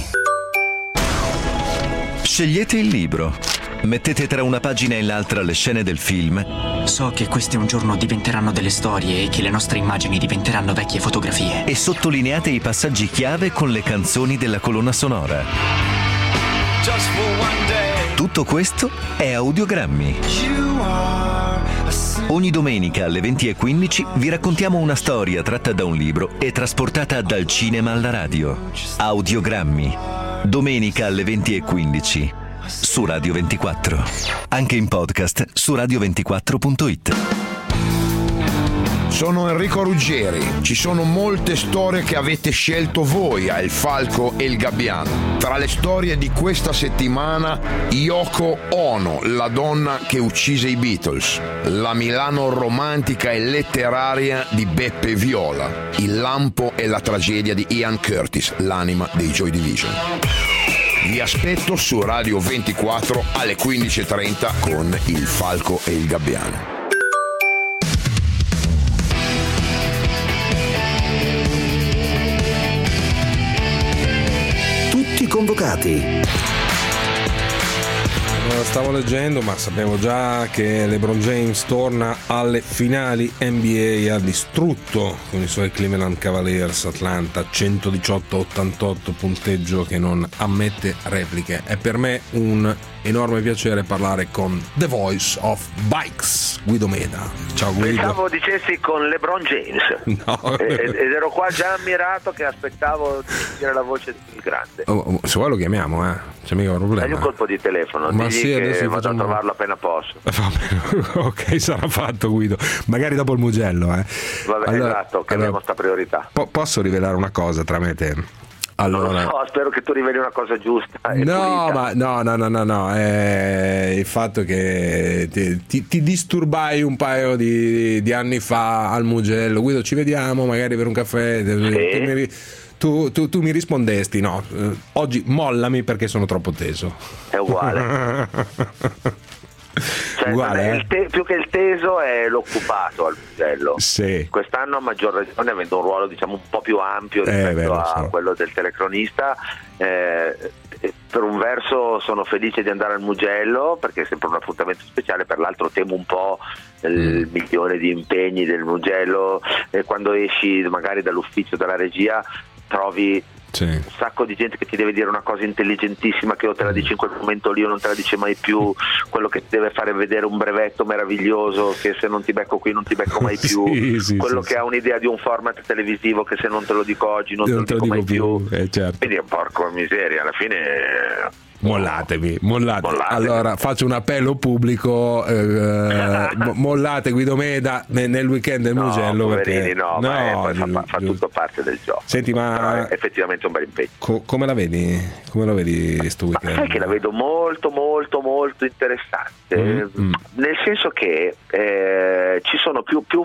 Scegliete il libro. Mettete tra una pagina e l'altra le scene del film. So che queste un giorno diventeranno delle storie e che le nostre immagini diventeranno vecchie fotografie. E sottolineate i passaggi chiave con le canzoni della colonna sonora. Tutto questo è Audiogrammi. Ogni domenica alle venti e quindici vi raccontiamo una storia tratta da un libro e trasportata dal cinema alla radio. Audiogrammi. Domenica alle venti e quindici su Radio ventiquattro. Anche in podcast su radio ventiquattro punto it. Sono Enrico Ruggeri. Ci sono molte storie che avete scelto voi a Il Falco e il Gabbiano. Tra le storie di questa settimana, Yoko Ono, la donna che uccise i Beatles, la Milano romantica e letteraria di Beppe Viola, il lampo e la tragedia di Ian Curtis, l'anima dei Joy Division. Vi aspetto su Radio ventiquattro alle quindici e trenta con Il Falco e il Gabbiano. Tutti convocati. Allora, stavo leggendo, ma sappiamo già che LeBron James torna alle finali N B A, ha distrutto con i suoi Cleveland Cavaliers Atlanta centodiciotto a ottantotto, punteggio che non ammette repliche. È per me un enorme piacere parlare con The Voice of Bikes, Guido Meda. Ciao Guido. Pensavo dicessi con LeBron James. No. ed, ed ero qua già ammirato che aspettavo di sentire la voce del grande. Oh, oh, se vuoi lo chiamiamo, eh. C'è mica un problema. Dagli un colpo di telefono, Ma digli sì, adesso che vado facciamo- a trovarlo appena posso. Ok, sarà fatto Guido. Magari dopo il Mugello, eh. Vabbè, Allora- esatto, che abbiamo sta priorità. Po- posso rivelare una cosa tra me e te? Allora, Non lo so, spero che tu riveli una cosa giusta e no, pulita. ma no, no, no, no, no, è il fatto che ti, ti- ti disturbai un paio di, di anni fa al Mugello. Guido, ci vediamo magari per un caffè. Tu, mi, tu, tu- tu mi rispondesti, no, eh, oggi mollami perché sono troppo teso. È uguale. Cioè, Uguale, non è eh? il te- più che il teso è l'occupato al Mugello. Sì. Quest'anno a maggior ragione, avendo un ruolo diciamo un po' più ampio Eh, rispetto beh, lo a so. quello del telecronista, eh, per un verso sono felice di andare al Mugello perché è sempre un appuntamento speciale, per l'altro temo un po' il milione di impegni del Mugello, e quando esci magari dall'ufficio della regia trovi sì. un sacco di gente che ti deve dire una cosa intelligentissima che o te la dice in quel momento lì o non te la dice mai più, quello che ti deve fare vedere un brevetto meraviglioso che se non ti becco qui non ti becco mai più, Sì, sì, quello sì, che sì. ha un'idea di un format televisivo che se non te lo dico oggi non, Non te lo dico mai più, Eh, certo. quindi è un porco miseria, alla fine eh, Mollatevi, mollate. Mollatevi. Allora faccio un appello pubblico, eh, mo- mollate Guido Meda ne- nel weekend del no, Mugello poverini, perché no, ma è- poi fa, fa tutto parte del gioco. Senti, ma- Però è effettivamente un bel impegno. Co- come la vedi? Come la vedi sto weekend? Sai che la vedo molto molto molto interessante, Mm, mm. nel senso che eh, ci sono più, più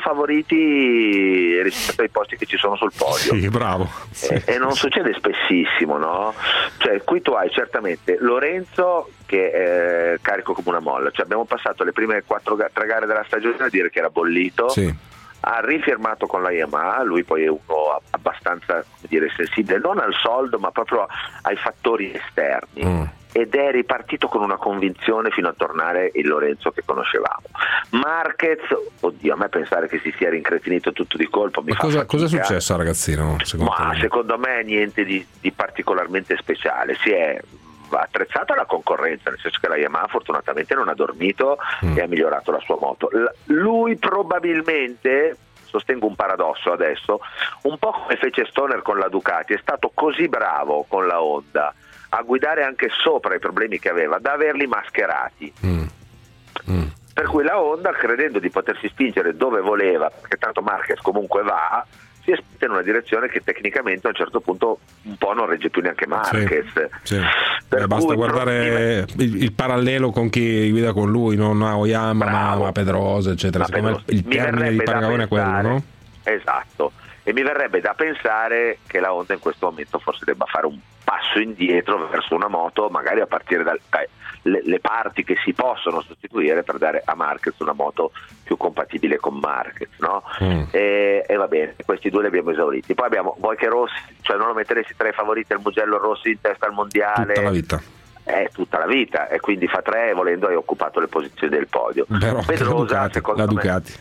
favoriti rispetto ai posti che ci sono sul podio. Sì, bravo. Sì. E, e non succede spessissimo, no? Cioè qui tu hai certamente Lorenzo che è carico come una molla, cioè abbiamo passato le prime quattro ga- tre gare della stagione a dire che era bollito. Sì. Ha rifirmato con la Yamaha, lui poi è uno abbastanza, come dire, sensibile non al soldo ma proprio ai fattori esterni, Mm. ed è ripartito con una convinzione fino a tornare il Lorenzo che conoscevamo. Marquez, oddio, a me pensare che si sia rincretinito tutto di colpo mi Ma fa cosa, fatica. cosa è successo al ragazzino? Secondo Ma te? secondo me niente di, di particolarmente speciale, si è attrezzata la concorrenza, nel senso che la Yamaha fortunatamente non ha dormito Mm. e ha migliorato la sua moto. L- lui probabilmente, sostengo un paradosso adesso, un po' come fece Stoner con la Ducati, è stato così bravo con la Honda a guidare anche sopra i problemi che aveva da averli mascherati. Mm. Mm. Per cui la Honda, credendo di potersi spingere dove voleva, perché tanto Marquez comunque va, si è spinta in una direzione che tecnicamente a un certo punto un po' non regge più neanche Marquez. Sì. Per Eh, basta cui guardare il, il parallelo con chi guida con lui, non Aoyama ma, ma Pedrosa, eccetera. Ma Secondo me Pedrosa. il Mi termine di verrebbe da paragone è quello, pensare- no? Esatto. E mi verrebbe da pensare che la Honda in questo momento forse debba fare un passo indietro verso una moto, magari a partire dalle parti che si possono sostituire per dare a Marquez una moto più compatibile con Marquez, no? Mm. E, e va bene, questi due li abbiamo esauriti. Poi abbiamo, vuoi che Rossi, cioè non lo metteresti tra i favoriti al Mugello, Rossi in testa al mondiale? Tutta la vita. È tutta la vita, e quindi fa tre e volendo hai occupato le posizioni del podio. Però anche la Pedrosa, Ducati, secondo la me, Ducati.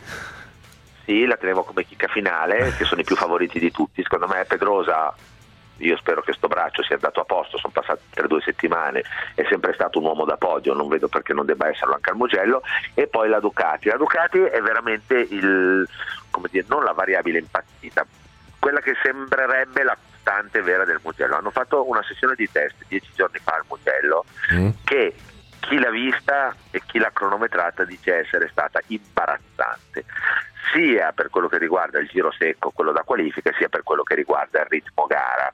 sì, la tenevo come chicca finale, che sono i più favoriti di tutti. Secondo me Pedrosa, io spero che sto braccio sia andato a posto, sono passate per due settimane, è sempre stato un uomo da podio, non vedo perché non debba esserlo anche al Mugello. E poi la Ducati, la Ducati è veramente il, come dire, non la variabile impazzita, quella che sembrerebbe la costante vera del Mugello. Hanno fatto una sessione di test dieci giorni fa al Mugello, Mm. che chi l'ha vista e chi l'ha cronometrata dice essere stata imbarazzante, sia per quello che riguarda il giro secco, quello da qualifica, sia per quello che riguarda il ritmo gara.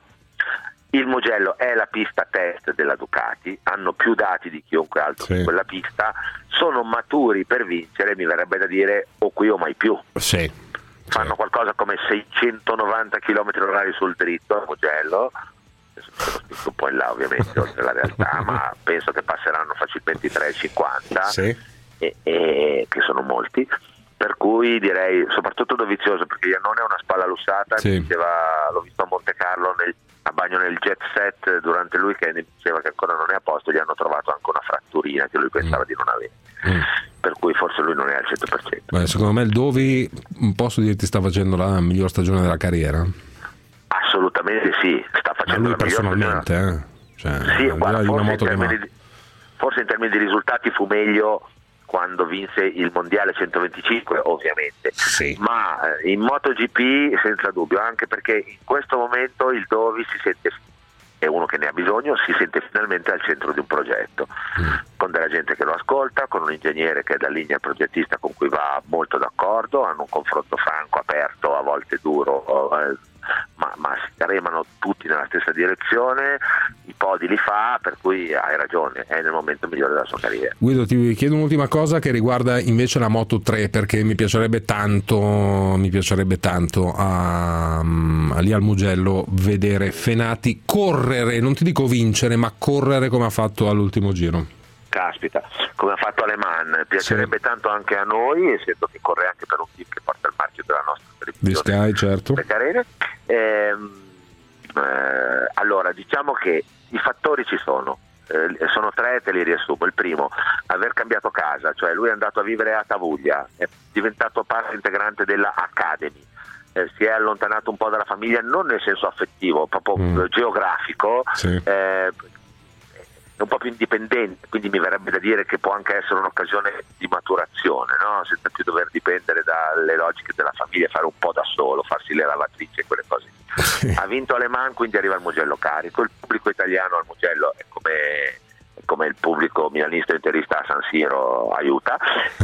Il Mugello è la pista test della Ducati, hanno più dati di chiunque altro Sì. su quella pista, sono maturi per vincere, mi verrebbe da dire o qui o mai più. Sì. Fanno qualcosa come seicentonovanta chilometri orari sul dritto al Mugello, adesso mi sono spinto un po' in là ovviamente oltre la realtà, ma penso che passeranno facilmente i tre cinquanta, Sì. e, e, che sono molti, per cui direi soprattutto Dovizioso, perché Iannone è una spalla lussata, Sì. mi diceva, l'ho visto a Monte Carlo nel, a bagno nel jet set durante il weekend, mi diceva che ancora non è a posto, gli hanno trovato anche una fratturina che lui pensava Mm. di non avere, Mm. per cui forse lui non è al cento per cento. Beh, secondo me il Dovi, posso dirti, sta facendo la miglior stagione della carriera. Assolutamente sì, sta Ma facendo lui la miglior personalmente, eh? Cioè, Sì, al di guarda, là di una forse, in moto che termini va. di, forse in termini di risultati fu meglio quando vinse il mondiale centoventicinque, ovviamente, Sì. ma eh, in MotoGP senza dubbio, anche perché in questo momento il Dovi si sente, è uno che ne ha bisogno, si sente finalmente al centro di un progetto, Mm. con della gente che lo ascolta, con un ingegnere che è da linea progettista con cui va molto d'accordo, hanno un confronto franco, aperto, a volte duro, eh, ma, ma si remano tutti nella stessa direzione, i podi li fa, per cui hai ragione, è nel momento migliore della sua carriera. Guido, ti chiedo un'ultima cosa che riguarda invece la Moto tre, perché mi piacerebbe tanto, mi piacerebbe tanto a, a lì al Mugello vedere Fenati correre, non ti dico vincere, ma correre come ha fatto all'ultimo giro. caspita, come ha fatto Aleman, piacerebbe sì. tanto anche a noi, essendo che corre anche per un team che porta il marchio della nostra televisione di Sky, certo. Ehm, eh, allora diciamo che i fattori ci sono. Eh, sono tre, te li riassumo. Il primo, aver cambiato casa, cioè lui è andato a vivere a Tavuglia, è diventato parte integrante della Academy, eh, si è allontanato un po' dalla famiglia, non nel senso affettivo, proprio mm. geografico, sì. eh, è un po' più indipendente, quindi mi verrebbe da dire che può anche essere un'occasione di maturazione, no? Senza più dover dipendere dalle logiche della famiglia, fare un po' da solo, farsi le lavatrici e quelle cose. Sì. Ha vinto Le Mans, quindi arriva il Mugello carico. Il pubblico italiano al Mugello è come, è come il pubblico milanista e interista a San Siro, aiuta.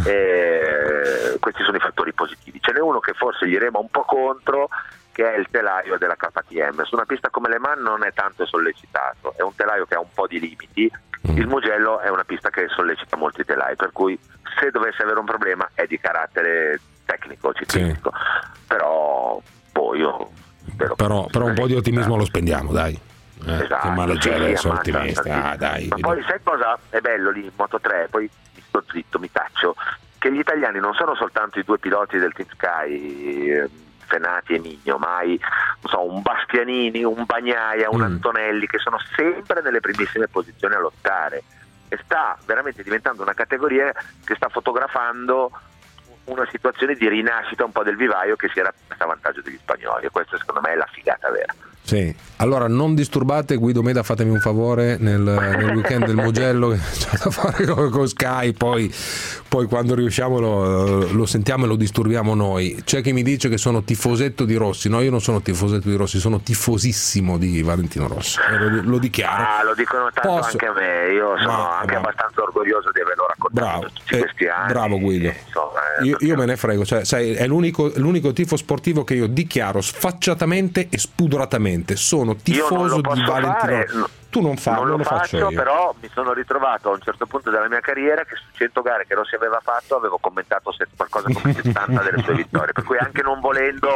E questi sono i fattori positivi. Ce n'è uno che forse gli rema un po' contro, che è il telaio della K T M. Su una pista come Le Mans non è tanto sollecitato, è un telaio che ha un po' di limiti. Il Mugello è una pista che sollecita molti telai, per cui se dovesse avere un problema è di carattere tecnico, ciclistico. Sì. Però poi io spero però, però un po' di ottimismo lo spendiamo, dai. Eh, esatto, che male leggero, sì, sono ottimista, ah, dai. Ma poi sai cosa è bello lì in Moto tre? Poi mi sto zitto, mi taccio, che gli italiani non sono soltanto i due piloti del Team Sky, eh, Fenati e Migno, ma hai, non so, un Bastianini, un Bagnaia, un mm. Antonelli, che sono sempre nelle primissime posizioni a lottare, e sta veramente diventando una categoria che sta fotografando una situazione di rinascita un po' del vivaio che si era a vantaggio degli spagnoli, e questa secondo me è la figata vera. Sì, allora non disturbate Guido Meda, fatemi un favore nel, nel weekend del Mugello, che c'è da fare con, con Sky, poi, poi quando riusciamo lo, lo sentiamo e lo disturbiamo noi. C'è chi mi dice che sono tifosetto di Rossi, no, io non sono tifosetto di Rossi, sono tifosissimo di Valentino Rossi, lo, lo dichiaro. Ah, lo dicono tanto. Posso? Anche a me, io sono ma, anche ma... abbastanza orgoglioso di averlo raccontato bravo. tutti eh, questi anni. Bravo Guido, e, insomma, io, io me ne frego, cioè, sai, è l'unico, l'unico tifo sportivo che io dichiaro sfacciatamente e spudoratamente. Sono tifoso di Valentino. Fare, tu non fai, non, non lo, lo faccio, faccio io. Però mi sono ritrovato a un certo punto della mia carriera che su cento gare che Rossi aveva fatto avevo commentato qualcosa come settanta delle sue vittorie, per cui anche non volendo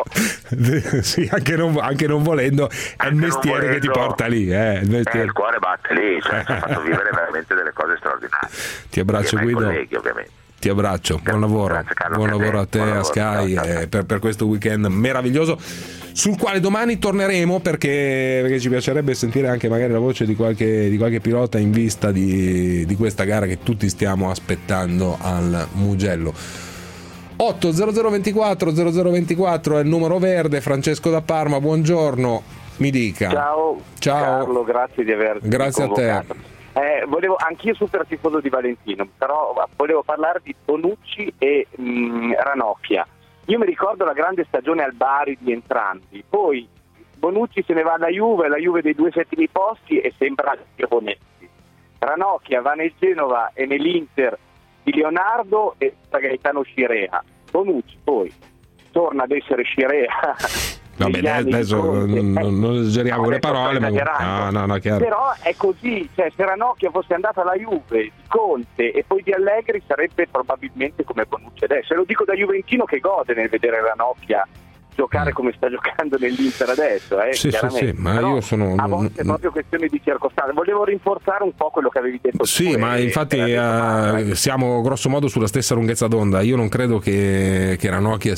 sì, anche non, anche non volendo è il mestiere volendo, che ti porta lì, eh, il, eh, il cuore batte lì, cioè, ci ha fatto vivere veramente delle cose straordinarie. Ti abbraccio Guido, colleghi, ovviamente. Ti abbraccio, buon lavoro, Grazie, Carlo, buon lavoro a te, a Sky, eh, per, per questo weekend meraviglioso, sul quale domani torneremo, perché, perché ci piacerebbe sentire anche magari la voce di qualche, di qualche pilota in vista di, di questa gara che tutti stiamo aspettando al Mugello. otto zero zero ventiquattro zero zero ventiquattro è il numero verde. Francesco da Parma, buongiorno, mi dica. Ciao, Ciao. Carlo, grazie di avermi Grazie convocato. a te. Eh, volevo, anch'io super tifoso di Valentino, però volevo parlare di Bonucci e mh, Ranocchia. Io mi ricordo la grande stagione al Bari di entrambi, poi Bonucci se ne va alla Juve, la Juve dei due settimi posti e sembra Bonetti. Ranocchia va nel Genova e nell'Inter di Leonardo e Gaetano Scirea. Bonucci poi torna ad essere Scirea. Vabbè, adesso non, non esageriamo con le parole, ma no, no, no, chiaro. Però è così, cioè se Ranocchia fosse andata alla Juve di Conte e poi di Allegri sarebbe probabilmente come Bonucci adesso, e lo dico da juventino che gode nel vedere Ranocchia giocare come sta giocando nell'Inter adesso, eh, sì, sì, sì, ma però io sono a volte è proprio questione di circostanze. Volevo rinforzare un po' quello che avevi detto. Sì, ma infatti uh, siamo grosso modo sulla stessa lunghezza d'onda. Io non credo che, che Ranocchia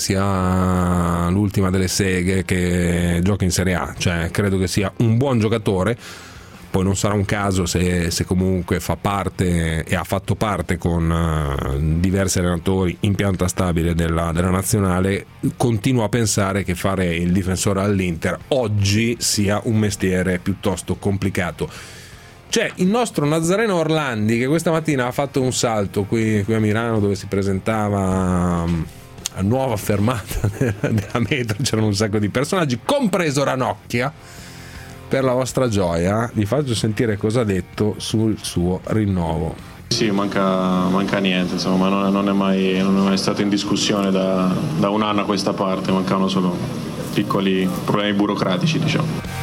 sia l'ultima delle seghe che gioca in Serie A, cioè credo che sia un buon giocatore. Poi non sarà un caso se, se comunque fa parte e ha fatto parte con uh, diversi allenatori in pianta stabile della, della nazionale. Continuo a pensare che fare il difensore all'Inter oggi sia un mestiere piuttosto complicato. C'è il nostro Nazareno Orlandi che questa mattina ha fatto un salto qui, qui a Milano, dove si presentava um, a nuova fermata della metro, c'erano un sacco di personaggi, compreso Ranocchia. Per la vostra gioia vi faccio sentire cosa ha detto sul suo rinnovo. Sì, manca, manca niente, insomma, non, non, è mai, non è mai stato in discussione da, da un anno a questa parte, mancavano solo piccoli problemi burocratici, diciamo.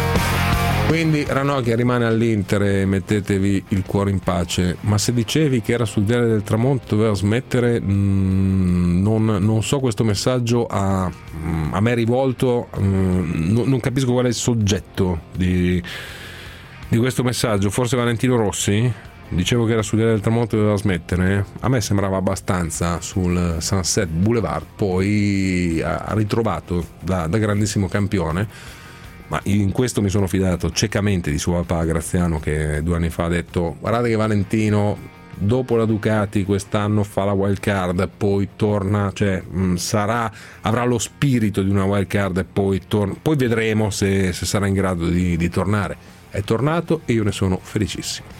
Quindi Ranocchia rimane all'Inter e mettetevi il cuore in pace. Ma se dicevi che era sul viale del tramonto doveva smettere, mh, non, non so questo messaggio a, a me rivolto, mh, non, non capisco qual è il soggetto di, di questo messaggio. Forse Valentino Rossi? Dicevo che era sull'Isola del Tramonto, doveva smettere. A me sembrava abbastanza sul Sunset Boulevard, poi ha ritrovato da, da grandissimo campione, ma in questo mi sono fidato ciecamente di suo papà Graziano, che due anni fa ha detto: guardate che Valentino dopo la Ducati quest'anno fa la wild card, poi torna, cioè mh, sarà, avrà lo spirito di una wild card e poi torna, poi vedremo se, se sarà in grado di, di tornare. È tornato e io ne sono felicissimo.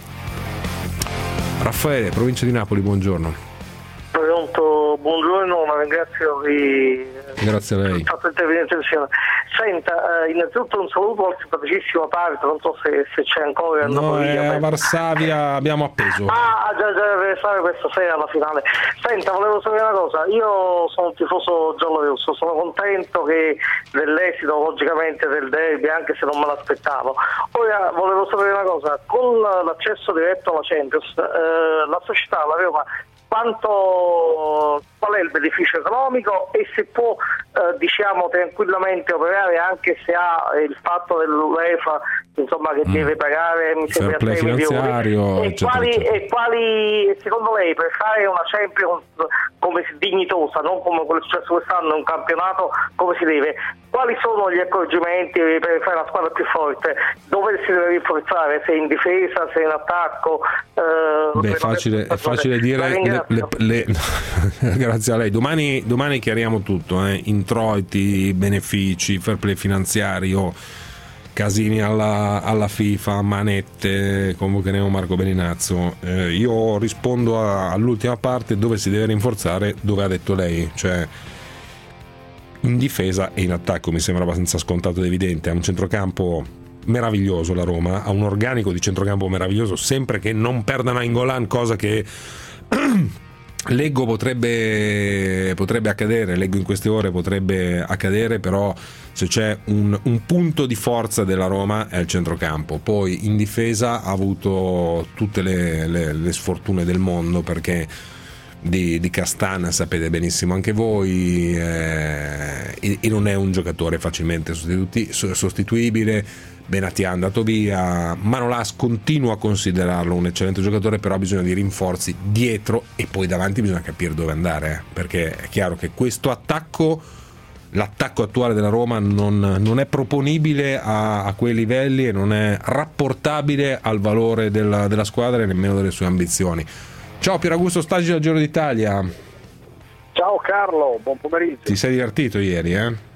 Raffaele, provincia di Napoli, buongiorno. Pronto, buongiorno, una ringrazio di Grazie a lei. fatto intervenire. Senta, eh, innanzitutto un saluto al simpaticissimo Parto, non so se, se c'è ancora. No, è a Varsavia, abbiamo appeso. Ah, già, già deve fare questa sera la finale. Senta, volevo sapere una cosa, io sono un tifoso giallo-rosso, sono contento che dell'esito logicamente del derby, anche se non me l'aspettavo. Ora volevo sapere una cosa, con l'accesso diretto alla Champions, eh, la società, la Roma, quanto, qual è il beneficio economico e se può eh, diciamo tranquillamente operare anche se ha il fatto dell'UEFA, insomma, che mm. deve pagare mi sembra sei milioni e eccetera, quali, eccetera. e quali secondo lei per fare una Champions come dignitosa, non come quello che è successo quest'anno, un campionato come si deve, quali sono gli accorgimenti per fare una squadra più forte, dove si deve rinforzare, se in difesa, se in attacco? eh, Beh, facile, è facile dire le, le, le... Grazie a lei. Domani, domani chiariamo tutto, eh? Introiti, benefici, fair play finanziario, casini alla, alla FIFA, manette, convocheremo Marco Beninazzo. Eh, io rispondo a, all'ultima parte, dove si deve rinforzare, dove ha detto lei, cioè in difesa e in attacco. Mi sembra abbastanza scontato ed evidente. Ha un centrocampo meraviglioso la Roma, ha un organico di centrocampo meraviglioso, sempre che non perda Nainggolan, cosa che leggo potrebbe, potrebbe accadere, leggo in queste ore potrebbe accadere, però se c'è un, un punto di forza della Roma è il centrocampo. Poi in difesa ha avuto tutte le, le, le sfortune del mondo, perché di, di Castana sapete benissimo anche voi, eh, e, e non è un giocatore facilmente sostitu- sostituibile. Benatia è andato via, Manolas continuo a considerarlo un eccellente giocatore, però ha bisogno di rinforzi dietro e poi davanti bisogna capire dove andare, eh? Perché è chiaro che questo attacco, l'attacco attuale della Roma non, non è proponibile a, a quei livelli e non è rapportabile al valore della, della squadra e nemmeno delle sue ambizioni. Ciao Pier Augusto Stagi dal Giro d'Italia. Ciao Carlo, buon pomeriggio. Ti sei divertito ieri, eh?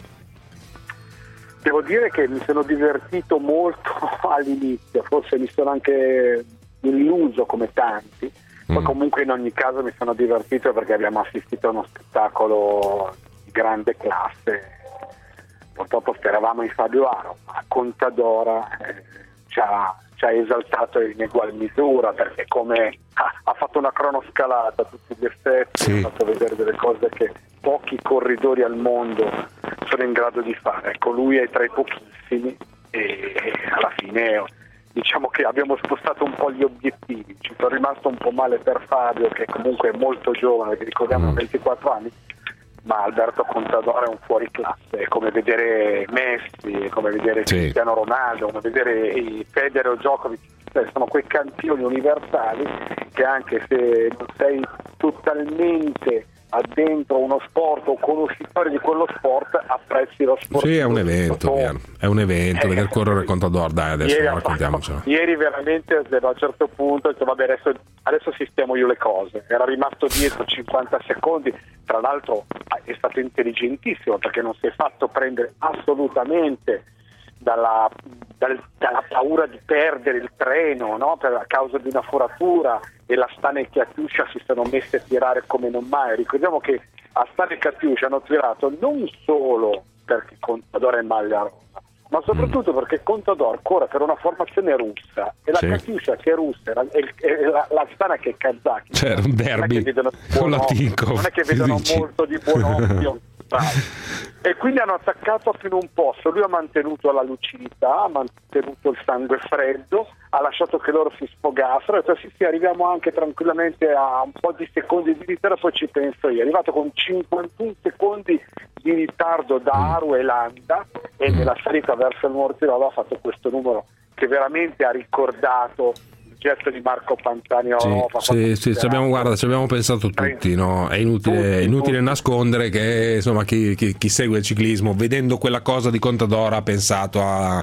Devo dire che mi sono divertito molto all'inizio, forse mi sono anche illuso come tanti, ma mm. comunque in ogni caso mi sono divertito perché abbiamo assistito a uno spettacolo di grande classe. Purtroppo speravamo in Fabio Aro, ma Contadora eh, ci, ha, ci ha esaltato in egual misura, perché come ha, ha fatto una cronoscalata a tutti gli effetti, sì. Ha fatto vedere delle cose che pochi corridori al mondo sono in grado di fare. Ecco, lui è tra i pochissimi e alla fine diciamo che abbiamo spostato un po' gli obiettivi. Ci sono rimasto un po' male per Fabio, che comunque è molto giovane, che ricordiamo, ventiquattro anni, ma Alberto Contadora è un fuoriclasse, è come vedere Messi, è come vedere sì. Cristiano Ronaldo, come vedere i Federer o Djokovic. Sono quei campioni universali che anche se non sei totalmente addentro uno sport o conoscitore di quello sport, apprezzi lo sport. Sì, è un evento, piano. È un evento, eh, vedere correre Contador, dai, adesso ieri, raccontiamocelo. Ieri veramente a un certo punto ho detto vabbè, adesso, adesso sistemo io le cose. Era rimasto dietro cinquanta secondi, tra l'altro è stato intelligentissimo perché non si è fatto prendere assolutamente dalla, dal, dalla paura di perdere il treno, no? Per, a causa di una foratura, e la Astana e Katusha si sono messe a tirare come non mai. Ricordiamo che Astana e Katusha hanno tirato non solo perché Contador è maglia rosa, ma soprattutto perché Contador corre per una formazione russa e la sì. Katusha che è russa e, e la, la Astana che è kazaki. C'era un derby con la Tinkov, non è che vedono molto di buon occhio. E quindi hanno attaccato fino a un posto. Lui ha mantenuto la lucidità, ha mantenuto il sangue freddo, ha lasciato che loro si sfogassero e detto sì sì, arriviamo anche tranquillamente a un po' di secondi di ritardo, poi ci penso io. È arrivato con cinquantuno secondi di ritardo da Aru e Landa, e nella salita verso il Mortirolo ha fatto questo numero che veramente ha ricordato gesto di Marco Pantani a Sì, Europa. sì, sì, ci abbiamo, guarda, ci abbiamo pensato tutti, no? È inutile, Tutti, inutile tutti. nascondere che insomma chi, chi- chi segue il ciclismo, vedendo quella cosa di Contador, ha pensato a,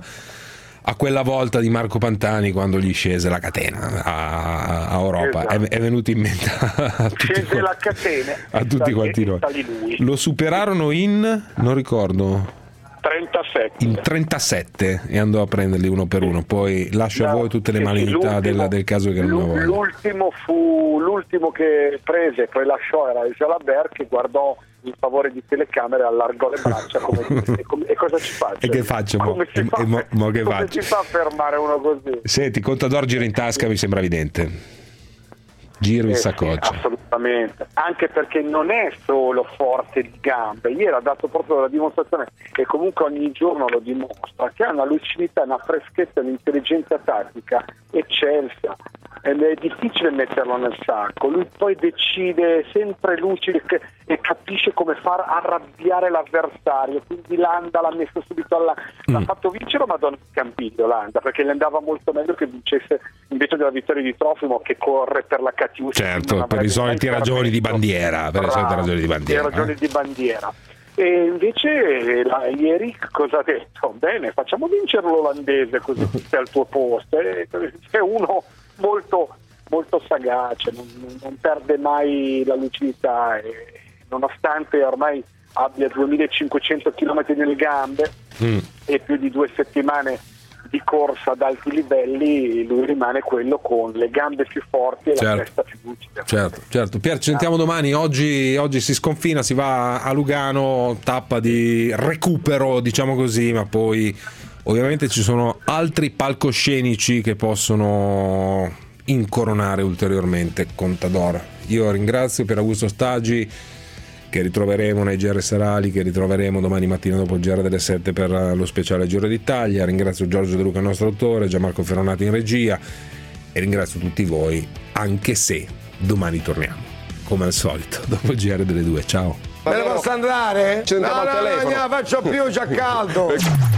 a quella volta di Marco Pantani quando gli scese la catena a, a Europa. Esatto. È, è venuto in mente a tutti, Scese la catena a tutti quanti noi. lui. Lo superarono in, non ricordo, trentasette. in trentasette e andò a prenderli uno per uno. Poi lascio a voi tutte le malignità del, del caso che non voglio. L'ultimo fu l'ultimo che prese e poi lasciò era il Jalabert, che guardò in favore di telecamere, allargò le braccia come, e, come, e cosa ci faccio? E che faccio? Mo? Come si E- fa, e mo- mo che come faccio? si fa a fermare uno così? Senti, Contador gira in tasca, mi sembra evidente. Giro in Eh sì, saccoccia. assolutamente, anche perché non è solo forte di gambe, ieri ha dato proprio la dimostrazione, e comunque ogni giorno lo dimostra, che ha una lucidità, una freschezza, un'intelligenza tattica eccelsa, ed è difficile metterlo nel sacco. Lui poi decide sempre lucido che- e capisce come far arrabbiare l'avversario, quindi Landa l'ha messo subito alla... l'ha fatto vincere Madonna Campiglio Landa, perché le andava molto meglio che vincesse invece della vittoria di Trofimo, che corre per la Catiuscia. Certo, per i soliti ragioni di bandiera, per le solite ragioni di bandiera. Le ragioni eh. di bandiera. E invece la, ieri cosa ha detto? Bene, facciamo vincere l'olandese così sei al tuo posto. E, è uno molto, molto sagace, non, non perde mai la lucidità, e nonostante ormai abbia duemilacinquecento chilometri nelle gambe Mm. e più di due settimane di corsa ad alti livelli, lui rimane quello con le gambe più forti e Certo. la testa più lucida. Certo, certo. Pier, ci sentiamo domani. Oggi, oggi si sconfina, si va a Lugano, tappa di recupero, diciamo così, ma poi ovviamente ci sono altri palcoscenici che possono incoronare ulteriormente Contador. Io ringrazio Pier Augusto Stagi, che ritroveremo nei G R serali, che ritroveremo domani mattina dopo il G R delle sette per lo speciale Giro d'Italia. Ringrazio Giorgio De Luca, il nostro autore, Gianmarco Ferronato in regia, e ringrazio tutti voi, anche se domani torniamo come al solito dopo il G R delle due. Ciao. Me ne posso andare? Ci andiamo no, al no, telefono. no, non la faccio più, c'ha caldo.